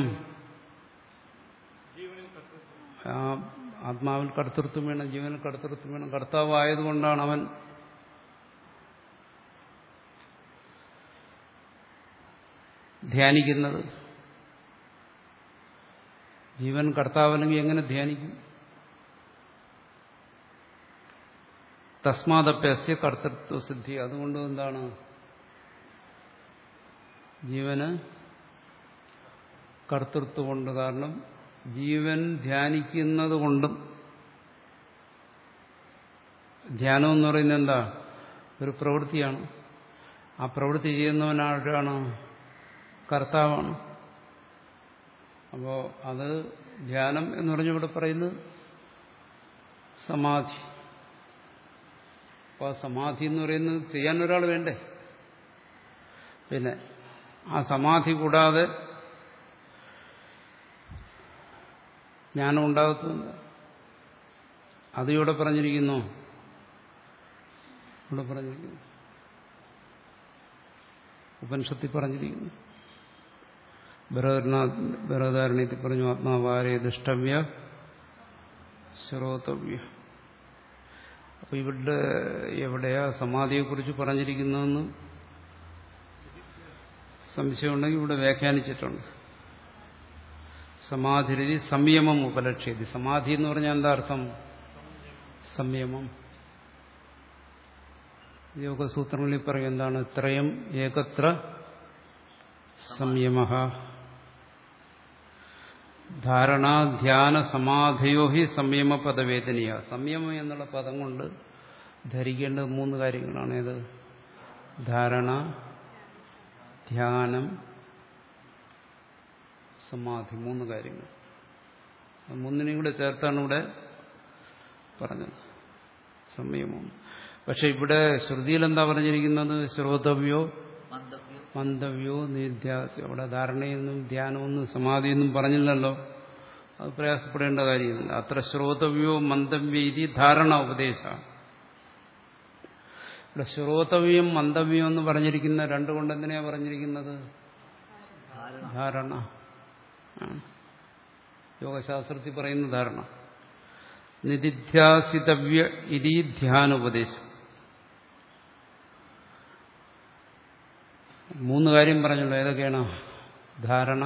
ആത്മാവിൽ കർത്തൃത്വം വേണം, ജീവനിൽ കർത്തൃത്വം വേണം. കർത്താവായതുകൊണ്ടാണ് അവൻ ധ്യാനിക്കുന്നത്. ജീവൻ കർത്താവല്ലെങ്കിൽ എങ്ങനെ ധ്യാനിക്കും? തസ്മാദപ്യസ്യ കർത്തൃത്വ സിദ്ധി. അതുകൊണ്ട് എന്താണ് ജീവന് കർത്തൃത്വമുണ്ട്. കാരണം ജീവൻ ധ്യാനിക്കുന്നത് കൊണ്ടും, ധ്യാനം എന്ന് പറയുന്നത് എന്താ? ഒരു പ്രവൃത്തിയാണ്. ആ പ്രവൃത്തി ചെയ്യുന്നവനാരാണ്? കർത്താവാണ്. അപ്പോൾ അത് ധ്യാനം എന്ന് പറഞ്ഞിവിടെ പറയുന്നത് സമാധി. അപ്പോൾ സമാധി എന്ന് പറയുന്നത് ചെയ്യാൻ ഒരാൾ വേണ്ടേ? പിന്നെ ആ സമാധി കൂടാതെ ജ്ഞാനം ഉണ്ടാകത്തുമില്ല. അത് ഇവിടെ പറഞ്ഞിരിക്കുന്നു. ഇവിടെ പറഞ്ഞിരിക്കുന്നു ഉപനിഷത്തിൽ പറഞ്ഞിരിക്കുന്നു. ബൃഹദാരണ്യത്തിൽ പറഞ്ഞു ആത്മാവാരെ ദൃഷ്ടവ്യ ശ്രോതവ്യ. അപ്പൊ ഇവിടെ എവിടെയാ സമാധിയെക്കുറിച്ച് പറഞ്ഞിരിക്കുന്നതെന്ന് സംശയമുണ്ടെങ്കിൽ ഇവിടെ വ്യാഖ്യാനിച്ചിട്ടുണ്ട്. സമാധിരീതി സംയമം ഉപലക്ഷ്യതി. സമാധി എന്ന് പറഞ്ഞാൽ എന്താ അർത്ഥം? സംയമം. യോഗസൂത്രങ്ങളിൽ പറയും എന്താണ്? ത്രയം ഏകത്ര സംയമ ധാരണ ധ്യാന സമാധയോ ഹി സംയമ പദവേദനീയ. സംയമം എന്നുള്ള പദം കൊണ്ട് ധരിക്കേണ്ടത് മൂന്ന് കാര്യങ്ങളാണ്. ഇത് ധാരണ, ധ്യാനം, സമാധി. മൂന്ന് കാര്യങ്ങൾ. മൂന്നിനെയും കൂടെ ചേർത്താണ് ഇവിടെ പറഞ്ഞത് സംയമം. പക്ഷെ ഇവിടെ ശ്രുതിയിൽ എന്താ പറഞ്ഞിരിക്കുന്നത്? ശ്രോതവ്യോ മന്ദവ്യോ നിധ്യാസി. അവിടെ ധാരണയൊന്നും ധ്യാനമൊന്നും സമാധിയൊന്നും പറഞ്ഞില്ലല്ലോ. അത് പ്രയാസപ്പെടേണ്ട കാര്യമില്ല. അത്ര ശ്രോതവ്യോ മന്ദവ്യ ഇതി ധാരണ ഉപദേശ. ഇവിടെ ശ്രോതവ്യം മന്ദവ്യം എന്ന് പറഞ്ഞിരിക്കുന്ന രണ്ടുകൊണ്ട് എന്തിനാ പറഞ്ഞിരിക്കുന്നത്? ധാരണ. യോഗശാസ്ത്രത്തിൽ പറയുന്ന ധാരണ. നിധിധ്യാസിതവ്യ ഇതി ധ്യാനോപദേശം. മൂന്ന് കാര്യം പറഞ്ഞല്ലോ. ഏതൊക്കെയാണ്? ധാരണ,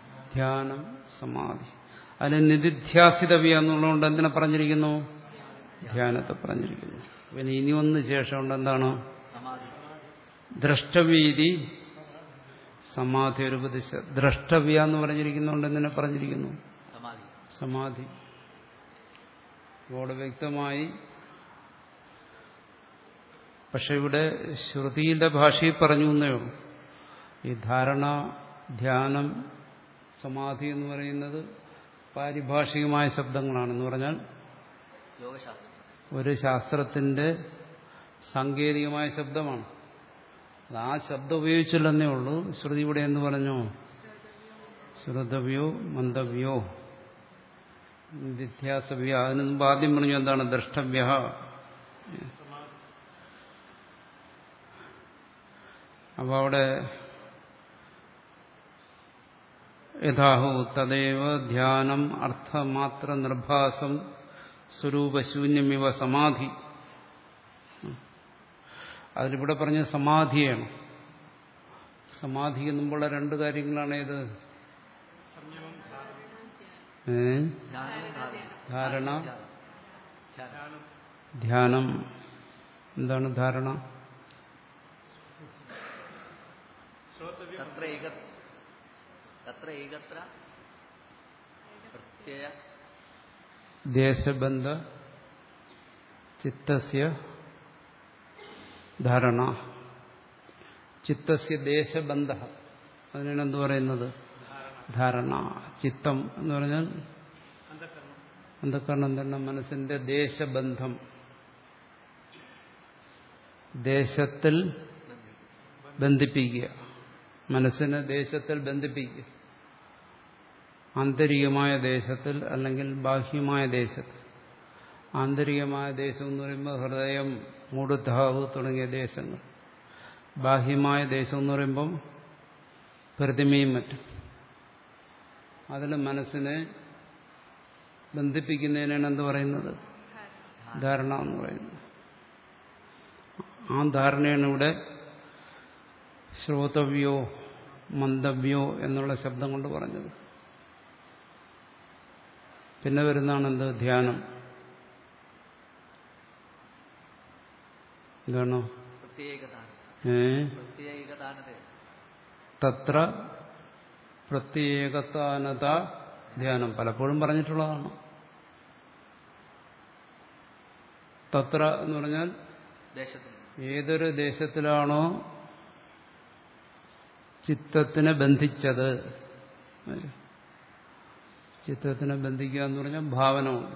ധ്യാനം, സമാധി. അതിന് നിധിധ്യാസിതവ്യ എന്നുള്ളതുകൊണ്ട് എന്തിനെ പറഞ്ഞിരിക്കുന്നു? ധ്യാനത്തെ പറഞ്ഞിരിക്കുന്നു. പിന്നെ ഇനി ഒന്ന് ശേഷമുണ്ട്, എന്താണ്? ദ്രഷ്ടവീതി സമാധി ഒരു ഉപദേശ. ദ്രഷ്ടവ്യ എന്ന് പറഞ്ഞിരിക്കുന്നുണ്ട്, എന്തിനെ പറഞ്ഞിരിക്കുന്നു? സമാധി. ഇവിടെ വ്യക്തമായി. പക്ഷെ ഇവിടെ ശ്രുതിയുടെ ഭാഷയിൽ പറഞ്ഞു എന്നേ ഉള്ളൂ. ഈ ധാരണ, ധ്യാനം, സമാധി എന്ന് പറയുന്നത് പാരിഭാഷികമായ ശബ്ദങ്ങളാണെന്ന് പറഞ്ഞാൽ ഒരു ശാസ്ത്രത്തിന്റെ സാങ്കേതികമായ ശബ്ദമാണ്. അത് ആ ശബ്ദം ഉപയോഗിച്ചില്ലെന്നേ ഉള്ളൂ. ശ്രുതി ഇവിടെ എന്ന് പറഞ്ഞു? ശ്രുതവ്യോ മന്ദവ്യോ നിധ്യാസവ്യ. അതിന് മുമ്പ് ആദ്യം പറഞ്ഞു എന്താണ്? ദ്രഷ്ടവ്യ. അപ്പൊ അവിടെ യഥാഹു തദേവ ധ്യാനം അർത്ഥമാത്ര നിർഭാസം സ്വരൂപശൂന്യമിവ സമാധി. അതിലിവിടെ പറഞ്ഞ സമാധിയാണ്. സമാധിക്ക് മുമ്പുള്ള രണ്ട് കാര്യങ്ങളാണ് ഇത്. ധാരണ, ധ്യാനം. എന്താണ് ധാരണ? ദേശബന്ധ ചിത്തസ്യ ധാരണ. ചിത്തസ്യ ദേശബന്ധ, അതിനാണ് എന്ത് പറയുന്നത്? ധാരണ. ചിത്തം എന്ന് പറഞ്ഞാൽ അന്ധകരണം തന്നെ, മനസ്സിന്റെ ദേശബന്ധം. ദേശത്തിൽ ബന്ധിപ്പിക്കുക, മനസ്സിനെ ദേശത്തിൽ ബന്ധിപ്പിക്കുക. ആന്തരികമായ ദേശത്തിൽ അല്ലെങ്കിൽ ബാഹ്യമായ ദേശത്തിൽ. ആന്തരികമായ ദേശം എന്ന് പറയുമ്പോൾ ഹൃദയം, മൂടുധാവ് തുടങ്ങിയ ദേശങ്ങൾ. ബാഹ്യമായ ദേശം എന്ന് പറയുമ്പം പ്രതിമയും മറ്റും. അതിൽ മനസ്സിനെ ബന്ധിപ്പിക്കുന്നതിനാണ് എന്ത് പറയുന്നത്? ധാരണ എന്ന് പറയുന്നത്. ആ ധാരണയാണ് ഇവിടെ ശ്രോതവ്യോ മന്ദവ്യോ എന്നുള്ള ശബ്ദം കൊണ്ട് പറഞ്ഞത്. പിന്നെ വരുന്നതാണ് എന്ത്? ധ്യാനം. എന്താണോ? തത്ര പ്രത്യേകതാനത ധ്യാനം. പലപ്പോഴും പറഞ്ഞിട്ടുള്ളതാണ്. തത്ര എന്ന് പറഞ്ഞാൽ ഏതൊരു ദേശത്തിലാണോ ചിത്തത്തിനെ ബന്ധിച്ചത്. ചിത്തത്തിനെ ബന്ധിക്കുക എന്ന് പറഞ്ഞാൽ ഭാവന കൊണ്ട്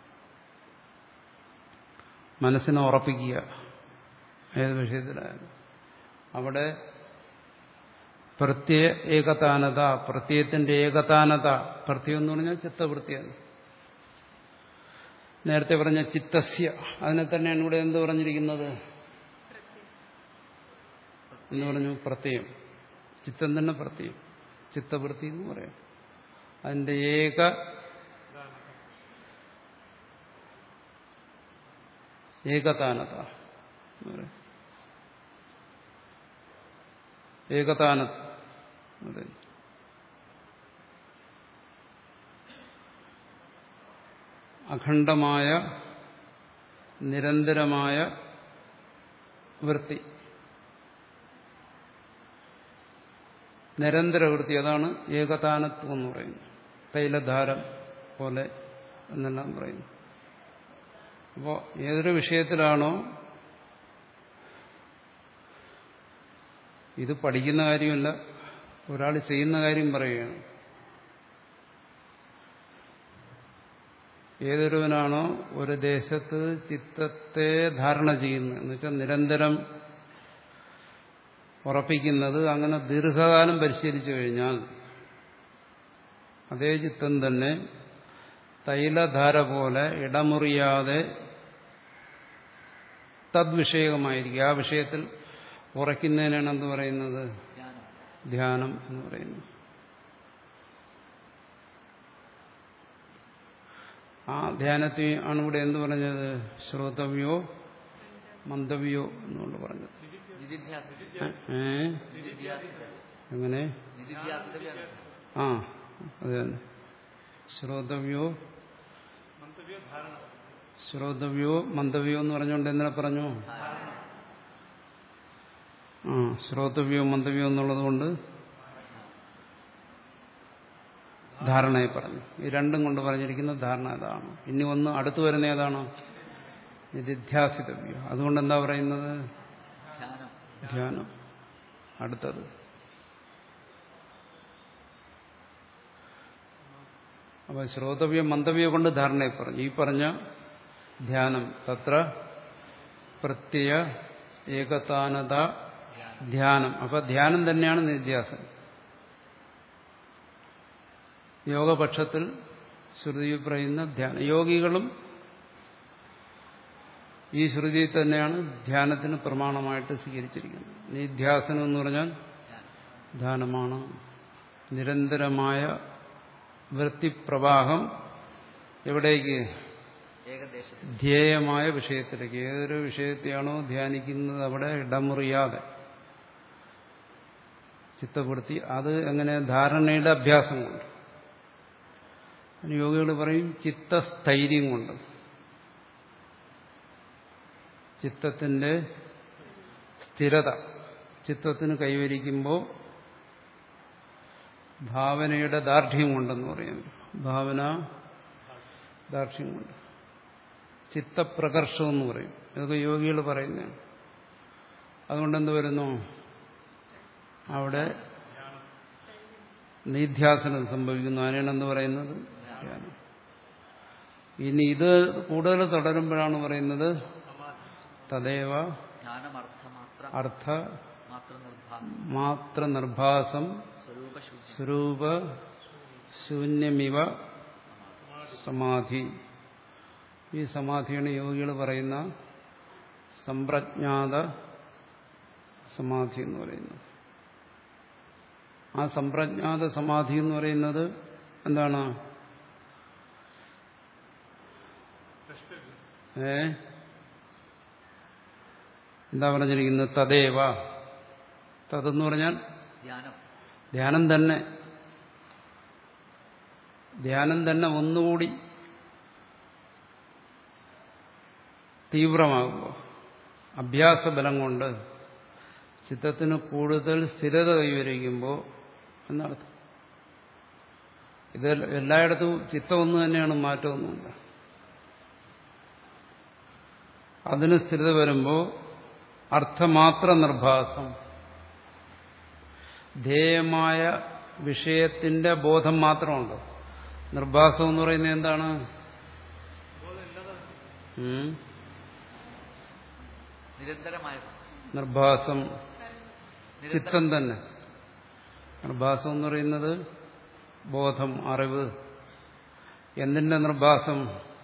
മനസ്സിനെ ഉറപ്പിക്കുക. ഏത് വിഷയത്തിലായാലും അവിടെ പ്രത്യയ ഏകതാനത, പ്രത്യയത്തിന്റെ ഏകതാനത. പ്രത്യയം എന്ന് പറഞ്ഞാൽ ചിത്തവൃത്തിയാണ്. നേരത്തെ പറഞ്ഞ ചിത്തസ്യ, അതിനെ തന്നെയാണ് ഇവിടെ എന്ത് പറഞ്ഞിരിക്കുന്നത് എന്ന് പറഞ്ഞു? പ്രത്യയം. ചിത്തം തന്നെ പ്രത്യയം, ചിത്തവൃത്തി എന്ന് പറയാം. അതിന്റെ ഏക ഏകതാനത എന്ന് പറയും. ഏകതാന അഖണ്ഡമായ നിരന്തരമായ വൃത്തി, നിരന്തര വൃത്തി. അതാണ് ഏകതാനത്വം എന്ന് പറയുന്നത്. തൈലധാരം പോലെ എന്നെല്ലാം പറയുന്നു. അപ്പോൾ ഏതൊരു വിഷയത്തിലാണോ ഇത് പഠിക്കുന്ന കാര്യമല്ല, ഒരാൾ ചെയ്യുന്ന കാര്യം പറയുകയാണ്. ഏതൊരുവനാണോ ഒരു ദേശത്ത് ചിത്തത്തെ ധാരണ ചെയ്യുന്നത്, എന്ന് വെച്ചാൽ നിരന്തരം ഉറപ്പിക്കുന്നത്, അങ്ങനെ ദീർഘകാലം പരിശീലിച്ചു കഴിഞ്ഞാൽ അതേ ചിത്തം തന്നെ തൈലധാര പോലെ ഇടമുറിയാതെ തദ്വിഷയകമായിരിക്കും. ആ വിഷയത്തിൽ ഉറയ്ക്കുന്നതിനാണ് എന്ത് പറയുന്നത്? ധ്യാനം എന്ന് പറയുന്നത്. ആ ധ്യാനത്തെ ആണ് ഇവിടെ എന്ത് പറഞ്ഞത്? ശ്രോതവ്യോ മന്ദവ്യോ എന്നുകൊണ്ട് പറഞ്ഞത്. എങ്ങനെ? ആ അതെ തന്നെ. ശ്രോതവ്യോ ശ്രോതവ്യോ മന്ദവ്യോ എന്ന് പറഞ്ഞുകൊണ്ട് എന്തിനെ പറഞ്ഞു? ആ ശ്രോതവ്യോ മന്ദവ്യോ എന്നുള്ളത് കൊണ്ട് ധാരണയെ പറഞ്ഞു. ഈ രണ്ടും കൊണ്ട് പറഞ്ഞിരിക്കുന്ന ധാരണ അതാണ്. ഇനി ഒന്ന് അടുത്തു വരുന്ന ഏതാണ്? നിധിധ്യാസിതവ്യോ. അതുകൊണ്ട് എന്താ പറയുന്നത്? ധ്യാനം. അടുത്തത് അപ്പൊ ശ്രോതവ്യോ മന്ദവ്യോ കൊണ്ട് ധാരണയെ പറഞ്ഞു. ഈ പറഞ്ഞ ധ്യാനം തത്ര പ്രത്യയ ഏകതാനത ധ്യാനം. അപ്പൊ ധ്യാനം തന്നെയാണ് നിധ്യാസനം. യോഗപക്ഷത്തിൽ ശ്രുതിയിൽ പറയുന്ന ധ്യാനം. യോഗികളും ഈ ശ്രുതിയിൽ തന്നെയാണ് ധ്യാനത്തിന് പ്രമാണമായിട്ട് സ്വീകരിച്ചിരിക്കുന്നത്. നിധ്യാസനം എന്ന് പറഞ്ഞാൽ ധ്യാനമാണ്. നിരന്തരമായ വൃത്തിപ്രവാഹം എവിടേക്ക്? ധ്യേയമായ വിഷയത്തിലേക്ക്. ഏതൊരു വിഷയത്തെയാണോ ധ്യാനിക്കുന്നത് അവിടെ ഇടമുറിയാതെ ചിത്തപ്പെടുത്തി. അത് എങ്ങനെ? ധാരണയുടെ അഭ്യാസം കൊണ്ട്. യോഗികൾ പറയും ചിത്തസ്ഥൈര്യം കൊണ്ട്. ചിത്തത്തിന്റെ സ്ഥിരത ചിത്തത്തിന് കൈവരിക്കുമ്പോൾ ഭാവനയുടെ ദാർഢ്യം കൊണ്ടെന്ന് പറയുന്നു. ഭാവന ദാർഢ്യം കൊണ്ട്. ചിത്തപ്രകർഷം എന്ന് പറയും. ഇതൊക്കെ യോഗികൾ പറയുന്നതാണ്. അതുകൊണ്ട് എന്ത് വരുന്നു? അവിടെ നിധ്യാസനം സംഭവിക്കുന്നു. അതിനാണ് എന്ത് പറയുന്നത്? ധ്യാനം. ഇനി ഇത് കൂടുതൽ തുടരുമ്പോഴാണ് പറയുന്നത് തദേവ അർത്ഥ മാത്ര നിർഭാസം സ്വരൂപ ശൂന്യമിവ സമാധി. ഈ സമാധിയാണ് യോഗികൾ പറയുന്ന സമ്പ്രജ്ഞാത സമാധി എന്ന് പറയുന്നത്. ആ സമ്പ്രജ്ഞാത സമാധി എന്ന് പറയുന്നത് എന്താണ്? ഏ എന്താ പറഞ്ഞിരിക്കുന്നത്? തദേവ. തതെന്ന് പറഞ്ഞാൽ ധ്യാനം തന്നെ. ധ്യാനം തന്നെ ഒന്നുകൂടി തീവ്രമാകുമ്പോൾ അഭ്യാസബലം കൊണ്ട് ചിത്തത്തിന് കൂടുതൽ സ്ഥിരത കൈവരിക്കുമ്പോൾ എന്നർത്ഥം. ഇത് എല്ലായിടത്തും ചിത്തം ഒന്ന് തന്നെയാണ്, മാറ്റമൊന്നുമില്ല. അതിന് സ്ഥിരത വരുമ്പോൾ അർത്ഥമാത്ര നിർഭാസം, ധ്യേയമായ വിഷയത്തിന്റെ ബോധം മാത്രമുണ്ട്. നിർഭാസം എന്ന് പറയുന്നത് എന്താണ്? നിരന്തരമായ നിർഭാസം ചിത്തം തന്നെ. നിർഭാസം എന്ന് പറയുന്നത് ബോധം, അറിവ്. എന്തിന്റെ നിർഭാസം?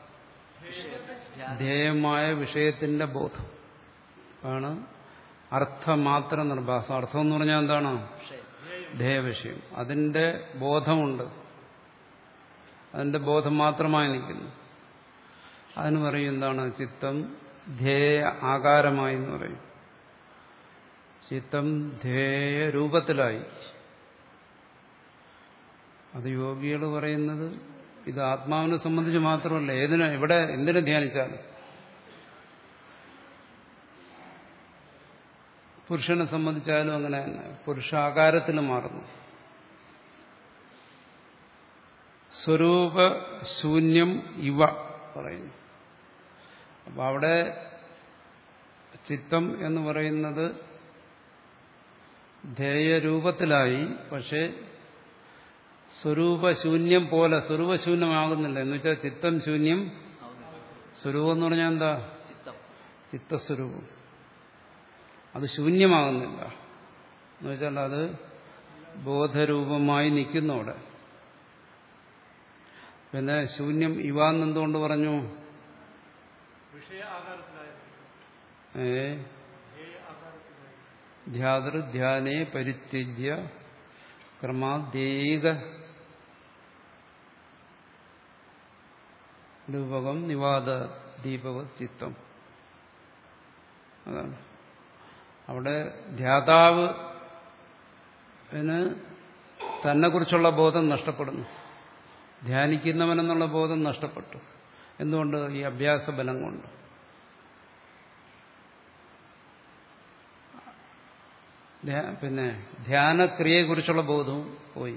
ധ്യേയമായ വിഷയത്തിന്റെ ബോധം ആണ് അർത്ഥമാത്ര നിർഭാസം. അർത്ഥം എന്ന് പറഞ്ഞാൽ എന്താണ്? ധ്യേയവിഷയം. അതിന്റെ ബോധമുണ്ട്. അതിന്റെ ബോധം മാത്രമായി നിൽക്കുന്നു. അതിന് പറയും എന്താണ്? ചിത്തം ധ്യേയ ആകാരമായി എന്ന് പറയും. ചിത്തം ധ്യേയ രൂപത്തിലായി. അത് യോഗികൾ പറയുന്നത് ഇത് ആത്മാവിനെ സംബന്ധിച്ച് മാത്രമല്ല, ഏതിനെ എവിടെ എന്തിനെ ധ്യാനിച്ചാലും. പുരുഷനെ സംബന്ധിച്ചാലും അങ്ങനെ തന്നെ. പുരുഷാകാരത്തിൽ മാറുന്നു. സ്വരൂപ ശൂന്യം ഇവ പറയുന്നു. അപ്പൊ അവിടെ ചിത്തം എന്ന് പറയുന്നത് ധ്യേയരൂപത്തിലായി. പക്ഷെ സ്വരൂപശൂന്യം പോലെ സ്വരൂപശൂന്യമാകുന്നില്ല. എന്ന് വെച്ചാൽ ചിത്തം ശൂന്യം. സ്വരൂപം എന്ന് പറഞ്ഞാൽ എന്താ? ചിത്തസ്വരൂപം. അത് ശൂന്യമാകുന്നില്ല. എന്ന് വെച്ചാൽ അത് ബോധരൂപമായി നിൽക്കുന്നു അവിടെ. പിന്നെ ശൂന്യം ഇവാന്ന് എന്തുകൊണ്ട് പറഞ്ഞു? ഏ ധ്യാതൃ ധ്യാനേ പരിത്യജ്യ ക്രമാദേക രൂപകം നിവാദ ദീപവ ചിത്തം. അതാണ് അവിടെ ധ്യാതാവിന് തന്നെ കുറിച്ചുള്ള ബോധം നഷ്ടപ്പെടുന്നു. ധ്യാനിക്കുന്നവനെന്നുള്ള ബോധം നഷ്ടപ്പെട്ടു. എന്തുകൊണ്ട്? ഈ അഭ്യാസ ബലം കൊണ്ട്. പിന്നെ ധ്യാനക്രിയയെക്കുറിച്ചുള്ള ബോധവും പോയി.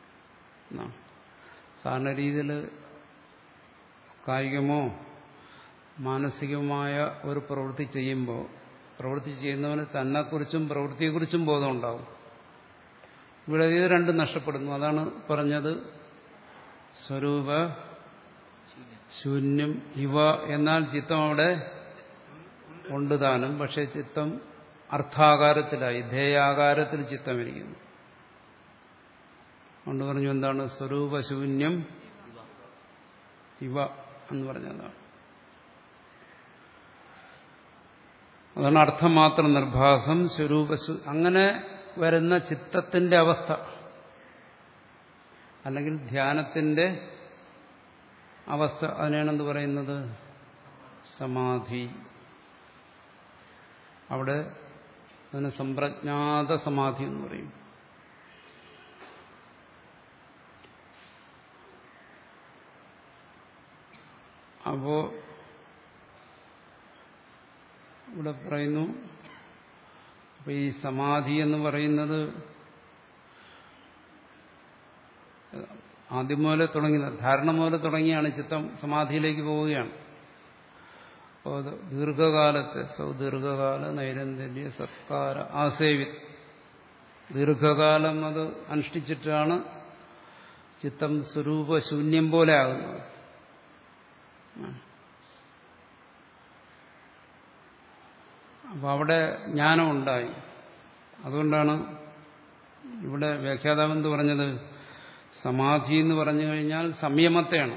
സാധാരണ രീതിയിൽ കായികമോ മാനസികമായ ഒരു പ്രവൃത്തി ചെയ്യുമ്പോൾ പ്രവൃത്തി ചെയ്യുന്നവന് തന്നെക്കുറിച്ചും പ്രവൃത്തിയെക്കുറിച്ചും ബോധം ഉണ്ടാവും. ഇവിടെ ഇത് രണ്ടും നഷ്ടപ്പെടുന്നു. അതാണ് പറഞ്ഞത് സ്വരൂപ ശൂന്യം ഇവ എന്നാൽ ചിത്തം അവിടെ ഉണ്ട് താനും. പക്ഷെ ചിത്തം അർത്ഥാകാരത്തിലായി, ധേയാകാരത്തിൽ ചിത്തം ഇരിക്കുന്നു. അതുകൊണ്ട് പറഞ്ഞു എന്താണ് സ്വരൂപശൂന്യം ഇവ എന്ന് പറഞ്ഞതാണ്. അതാണ് അർത്ഥമാത്ര നിർഭാസം സ്വരൂപശൂ. അങ്ങനെ വരുന്ന ചിത്തത്തിന്റെ അവസ്ഥ അല്ലെങ്കിൽ ധ്യാനത്തിന്റെ അവസ്ഥ, അതിനാണെന്ത് പറയുന്നത്? സമാധി. അവിടെ അതിന് സമ്പ്രജ്ഞാത സമാധി എന്ന് പറയും. അപ്പോ ഇവിടെ പറയുന്നു, അപ്പൊ ഈ സമാധി എന്ന് പറയുന്നത് ആദ്യം മുതലേ തുടങ്ങിയത്, ധാരണ മുതലേ തുടങ്ങിയാണ് ചിത്തം സമാധിയിലേക്ക് പോവുകയാണ്. അപ്പോൾ ദീർഘകാലത്തെ സൗദീർഘകാല നൈരന്തര്യ സത്കാര ആസേവി ദീർഘകാലം അത് അനുഷ്ഠിച്ചിട്ടാണ് ചിത്തം സ്വരൂപശൂന്യം പോലെ ആകുന്നത്. അപ്പം അവിടെ ജ്ഞാനം ഉണ്ടായി. അതുകൊണ്ടാണ് ഇവിടെ വ്യാഖ്യാതാവെന്ന് പറഞ്ഞത് സമാധി എന്ന് പറഞ്ഞു കഴിഞ്ഞാൽ സംയമത്തെയാണ്.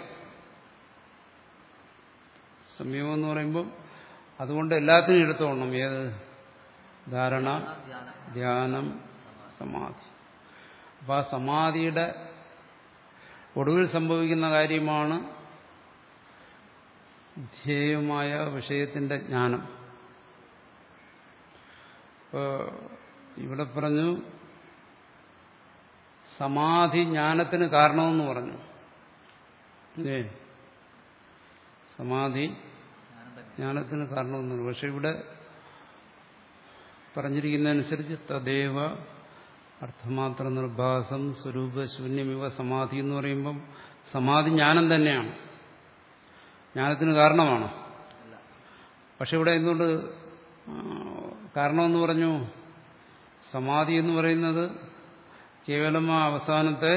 സംയമം എന്ന് പറയുമ്പോൾ അതുകൊണ്ട് എല്ലാത്തിനും എടുത്തോണം. ഏത്? ധാരണ, ധ്യാനം, സമാധി. അപ്പം ആ സമാധിയുടെ ഒടുവിൽ സംഭവിക്കുന്ന കാര്യമാണ് ധ്യേയമായ വിഷയത്തിന്റെ ജ്ഞാനം. ഇപ്പോൾ ഇവിടെ പറഞ്ഞു സമാധി ജ്ഞാനത്തിന് കാരണമെന്ന് പറഞ്ഞു. ഏ സമാധി ജ്ഞാനത്തിന് കാരണമെന്ന്. പക്ഷെ ഇവിടെ പറഞ്ഞിരിക്കുന്നതനുസരിച്ച് തദേവ അർത്ഥമാത്ര നിർഭാസം സ്വരൂപശൂന്യമിവ സമാധി എന്ന് പറയുമ്പം സമാധി ജ്ഞാനം തന്നെയാണ്, ജ്ഞാനത്തിന് കാരണമാണ്. പക്ഷെ ഇവിടെ എന്തുകൊണ്ട് കാരണമെന്ന് പറഞ്ഞു? സമാധി എന്ന് പറയുന്നത് കേവലം ആ അവസാനത്തെ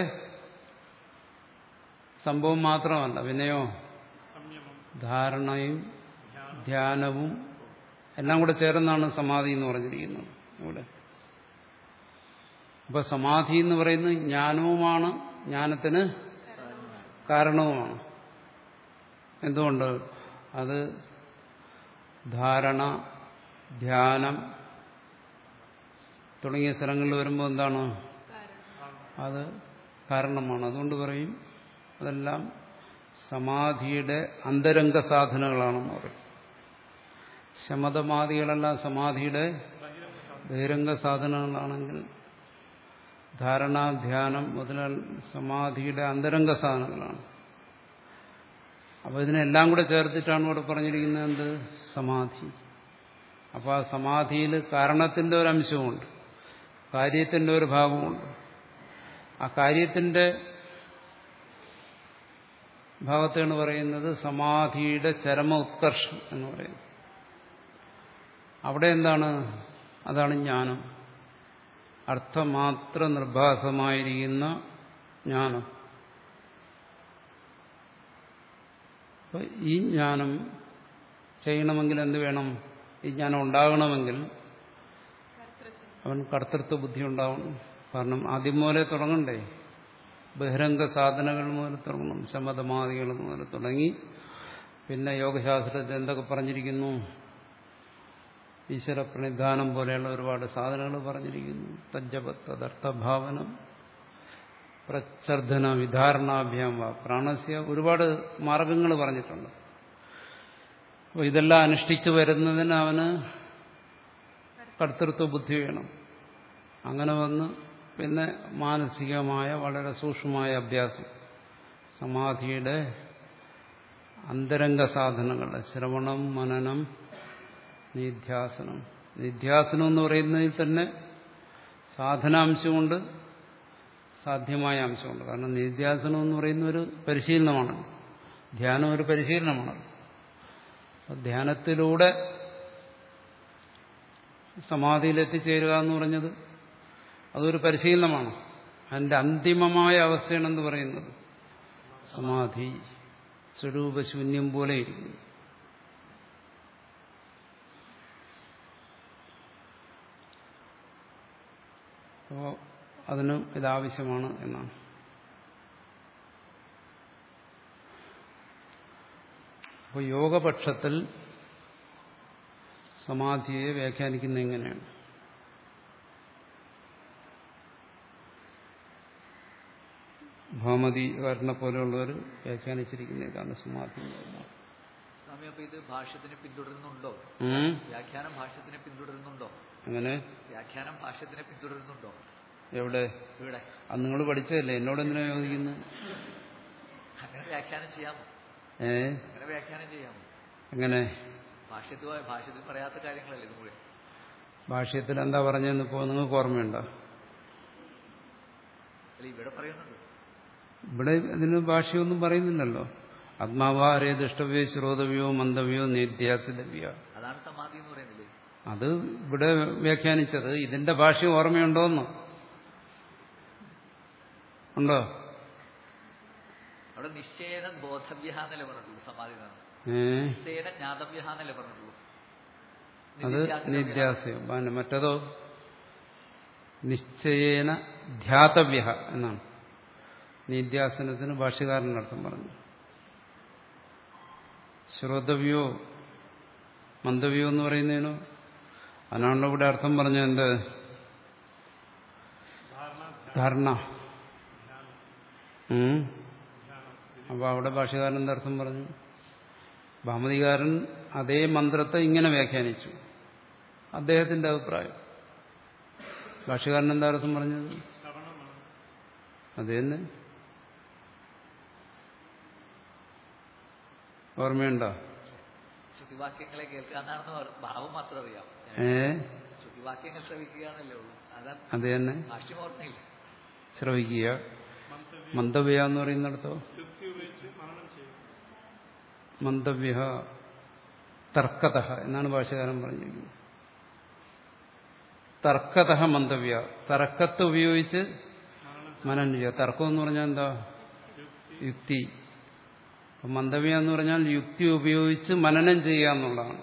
സംഭവം മാത്രമല്ല, പിന്നെയോ ധാരണയും ധ്യാനവും എല്ലാം കൂടെ ചേർന്നാണ് സമാധി എന്ന് പറഞ്ഞിരിക്കുന്നത് ഇവിടെ. അപ്പൊ സമാധി എന്ന് പറയുന്നത് ജ്ഞാനവുമാണ്, ജ്ഞാനത്തിന് കാരണവുമാണ്. എന്തുകൊണ്ട്? അത് ധാരണ, ധ്യാനം തുടങ്ങിയ സ്ഥലങ്ങളിൽ വരുമ്പോൾ എന്താണ്? അത് കാരണമാണ്. അതുകൊണ്ട് പറയും അതെല്ലാം സമാധിയുടെ അന്തരംഗ സാധനങ്ങളാണെന്ന് പറയും. ശമതമാദികളെല്ലാം സമാധിയുടെ ബഹിരംഗ സാധനങ്ങളാണെങ്കിൽ ധാരണ, ധ്യാനം മുതലായ സമാധിയുടെ അന്തരംഗ സാധനങ്ങളാണ്. അപ്പോൾ ഇതിനെല്ലാം കൂടെ ചേർത്തിട്ടാണ് ഇവിടെ പറഞ്ഞിരിക്കുന്നത് എന്ത്? സമാധി. അപ്പോൾ ആ സമാധിയിൽ കാരണത്തിന്റെ ഒരു അംശമുണ്ട്, കാര്യത്തിന്റെ ഒരു ഭാഗമുണ്ട്. ആ കാര്യത്തിന്റെ ഭാഗത്താണ് പറയുന്നത് സമാധിയുടെ ചരമ ഉത്കർഷം എന്ന് പറയുന്നത്. അവിടെ എന്താണ്? അതാണ് ജ്ഞാനം, അർത്ഥമാത്ര നിർഭാസമായിരിക്കുന്ന ജ്ഞാനം. അപ്പോൾ ഈ ജ്ഞാനം ചെയ്യണമെങ്കിൽ എന്ത് വേണം? ഈ ജ്ഞാനം ഉണ്ടാകണമെങ്കിൽ അവൻ കർത്തൃത്വ ബുദ്ധി ഉണ്ടാവണം. കാരണം ആദ്യം മുതലേ തുടങ്ങണ്ടേ, ബഹിരംഗ സാധനകൾ മുതൽ തുടങ്ങണം, ശമതമാദികൾ മുതൽ തുടങ്ങി. പിന്നെ യോഗശാസ്ത്രത്തിൽ എന്തൊക്കെ പറഞ്ഞിരിക്കുന്നു? ഈശ്വര പ്രണിധാനം പോലെയുള്ള ഒരുപാട് സാധനങ്ങൾ പറഞ്ഞിരിക്കുന്നു. തജ്ജപത്ത് തദർത്ഥഭാവനം പ്രച്ഛർദ്ധന വിധാരണാഭ്യാം വ പ്രാണസ്യ ഒരുപാട് മാർഗങ്ങൾ പറഞ്ഞിട്ടുണ്ട്. അപ്പോൾ ഇതെല്ലാം അനുഷ്ഠിച്ചു വരുന്നതിന് അവന് കർത്തൃത്വ ബുദ്ധി വേണം. അങ്ങനെ വന്ന് പിന്നെ മാനസികമായ വളരെ സൂക്ഷ്മമായ അഭ്യാസം, സമാധിയുടെ അന്തരംഗ സാധനങ്ങളുടെ ശ്രവണം, മനനം, നിധ്യാസനം. നിധ്യാസനം എന്ന് പറയുന്നതിൽ തന്നെ സാധനാംശമുണ്ട്, സാധ്യമായ അംശമുണ്ട്. കാരണം നിധ്യാസനം എന്ന് പറയുന്ന ഒരു പരിശീലനമാണ്. ധ്യാനം ഒരു പരിശീലനമാണ്. ധ്യാനത്തിലൂടെ സമാധിയിലെത്തിച്ചേരുക എന്ന് പറഞ്ഞത് അതൊരു പരിശീലനമാണ്. അതിന്റെ അന്തിമമായ അവസ്ഥയാണെന്ന് പറയുന്നത് സമാധി, സ്വരൂപശൂന്യം പോലെ ഇരിക്കുന്നു. അപ്പോൾ അതിനും ഇതാവശ്യമാണ് എന്നാണ്. അപ്പോൾ യോഗപക്ഷത്തിൽ സമാധിയെ വ്യാഖ്യാനിക്കുന്നത് എങ്ങനെയാണ്? ഭാമതികാരനെ പോലെയുള്ളവർ വ്യാഖ്യാനിച്ചിരിക്കുന്നതാണ് സമാധി. സ്വാമി, അപ്പൊ ഇത് ഭാഷ്യത്തിനെ പിന്തുടരുന്നുണ്ടോ? വ്യാഖ്യാനം ഭാഷ്യത്തിനെ പിന്തുടരുന്നുണ്ടോ? അങ്ങനെ വ്യാഖ്യാനം ഭാഷ്യത്തിനെ പിന്തുടരുന്നുണ്ടോ? എവിടെ? ഇവിടെ. അത് നിങ്ങൾ പഠിച്ചതല്ലേ, എന്നോട് എന്തിനാ യോജിക്കുന്നു? അങ്ങനെ വ്യാഖ്യാനം ചെയ്യാമോ? ഏ അങ്ങനെ വ്യാഖ്യാനം ചെയ്യാമോ? എങ്ങനെ? ഭാഷ്യത്തിൽ ഭാഷ്യത്തിൽ പറയാത്ത കാര്യങ്ങളല്ലേ ഇത് കൂടെ? ഭാഷ്യത്തിൽ എന്താ പറഞ്ഞതെന്ന് ഇപ്പോൾ നിങ്ങൾക്ക് ഓർമ്മയുണ്ടോ? അല്ല, ഇവിടെ പറയുന്നുണ്ട്. ഇവിടെ ഇതിന് ഭാഷ്യമൊന്നും പറയുന്നില്ലല്ലോ. ആത്മാവാരേ ദൃഷ്ടവ്യോ ശ്രോതവ്യോ മന്ദവ്യോ നിധ്യാസിതവ്യോ. അതാണ് സമാധി എന്ന് പറയുന്നില്ലേ? അത് ഇവിടെ വ്യാഖ്യാനിച്ചത്. ഇതിന്റെ ഭാഷ്യം ഓർമ്മയുണ്ടോന്ന്? ഉണ്ടോ? അവിടെ നിശ്ചയേന ബോധവ്യ എന്നല്ലേ പറഞ്ഞിട്ടുള്ളൂ. സമാധി നിശ്ചയേന ജ്ഞാതവ്യ എന്നല്ലേ പറഞ്ഞിട്ടുള്ളൂ. അത് നിധ്യാസയം. മറ്റതോ നിശ്ചയേന ധ്യാതവ്യ എന്നാണ്. നിധ്യാസനത്തിന് ഭാഷ്യകാരൻ്റെ അർത്ഥം പറഞ്ഞു. ശ്രോതവ്യോ മന്ദവ്യോ എന്ന് പറയുന്നതിനോ അതിനാണല്ലോ ഇവിടെ അർത്ഥം പറഞ്ഞ എന്ത്? ധാരണ. അപ്പൊ അവിടെ ഭാഷ്യകാരൻ എന്താ അർത്ഥം പറഞ്ഞു? ഭാമതികാരൻ അതേ മന്ത്രത്തെ ഇങ്ങനെ വ്യാഖ്യാനിച്ചു, അദ്ദേഹത്തിന്റെ അഭിപ്രായം. ഭാഷ്യകാരൻ എന്താ അർത്ഥം പറഞ്ഞത്? അത് തന്നെ. ഓർമ്മയുണ്ടോ? ശ്രുതിവാക്യങ്ങളെ കേൾക്കാന്നാണെന്ന് ഭാവം മാത്രം അറിയാം. ഏ ശ്രുതിവാക്യങ്ങൾ ശ്രവിക്കുകയാണല്ലേ ഉള്ളൂ. അതാണ് അത് തന്നെ. ഭാഷ്യം ഓർമ്മയില്ല. ശ്രവിക്കുക. മന്ദവ്യ എന്ന് പറയുന്നിടത്തോ മന്ദവ്യ തർക്കത എന്നാണ് ഭാഷകാരൻ പറഞ്ഞിരിക്കുന്നത്. തർക്കത മന്ദവ്യ, തർക്കത്തെ ഉപയോഗിച്ച് മനനം ചെയ്യുക. തർക്കം എന്ന് പറഞ്ഞാൽ എന്താ? യുക്തി. മന്ദവ്യ എന്ന് പറഞ്ഞാൽ യുക്തി ഉപയോഗിച്ച് മനനം ചെയ്യുക എന്നുള്ളതാണ്.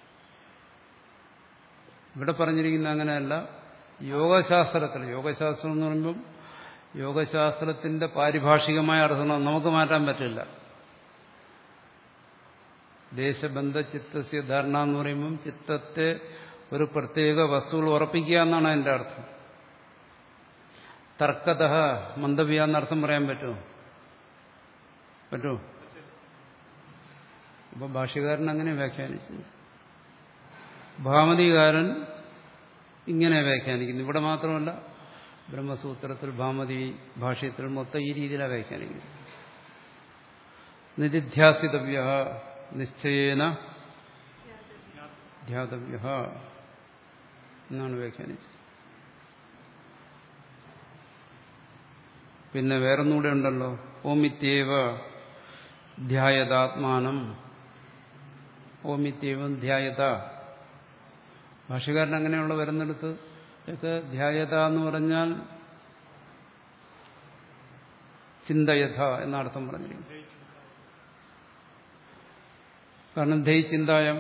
ഇവിടെ പറഞ്ഞിരിക്കുന്ന അങ്ങനെയല്ല. യോഗശാസ്ത്രത്തിൽ, യോഗശാസ്ത്രം എന്ന് പറയുമ്പം യോഗശാസ്ത്രത്തിന്റെ പാരിഭാഷികമായ അർത്ഥം നമുക്ക് മാറ്റാൻ പറ്റില്ല. ദേശബന്ധ ചിത്തസ്യ ധാരണ എന്ന് പറയുമ്പം ചിത്തത്തെ ഒരു പ്രത്യേക വസ്തുവിൽ ഉറപ്പിക്കുക എന്നാണ് അതിന്റെ അർത്ഥം. തർക്കത മന്ദവ്യ എന്നർത്ഥം പറയാൻ പറ്റുമോ? പറ്റുമോ? അപ്പൊ ഭാഷ്യകാരൻ അങ്ങനെ വ്യാഖ്യാനിച്ചു, ഭാമതികാരൻ ഇങ്ങനെ വ്യാഖ്യാനിക്കുന്നു. ഇവിടെ മാത്രമല്ല, ബ്രഹ്മസൂത്രത്തിൽ, ഭാമതി ഭാഷ്യത്തിൽ മൊത്തം ഈ രീതിയിലാണ് വ്യാഖ്യാനിക്കുന്നത്. നിധിധ്യാസിതവ്യ നിശ്ചയേന ധ്യാതവ്യ എന്നാണ് വ്യാഖ്യാനിച്ചത്. പിന്നെ വേറൊന്നുകൂടെ ഉണ്ടല്ലോ, ഓമിത്യേവ ധ്യായതാത്മാനം. ഓമിത്യേവം ധ്യായത. ഭാഷ്യകാരൻ അങ്ങനെയുള്ള വരുന്നിടത്ത് ഒക്കെ ധ്യായത എന്ന് പറഞ്ഞാൽ ചിന്തയഥ എന്നർത്ഥം പറഞ്ഞിരിക്കുന്നു. കാരണം ധൈ ചിന്തായം.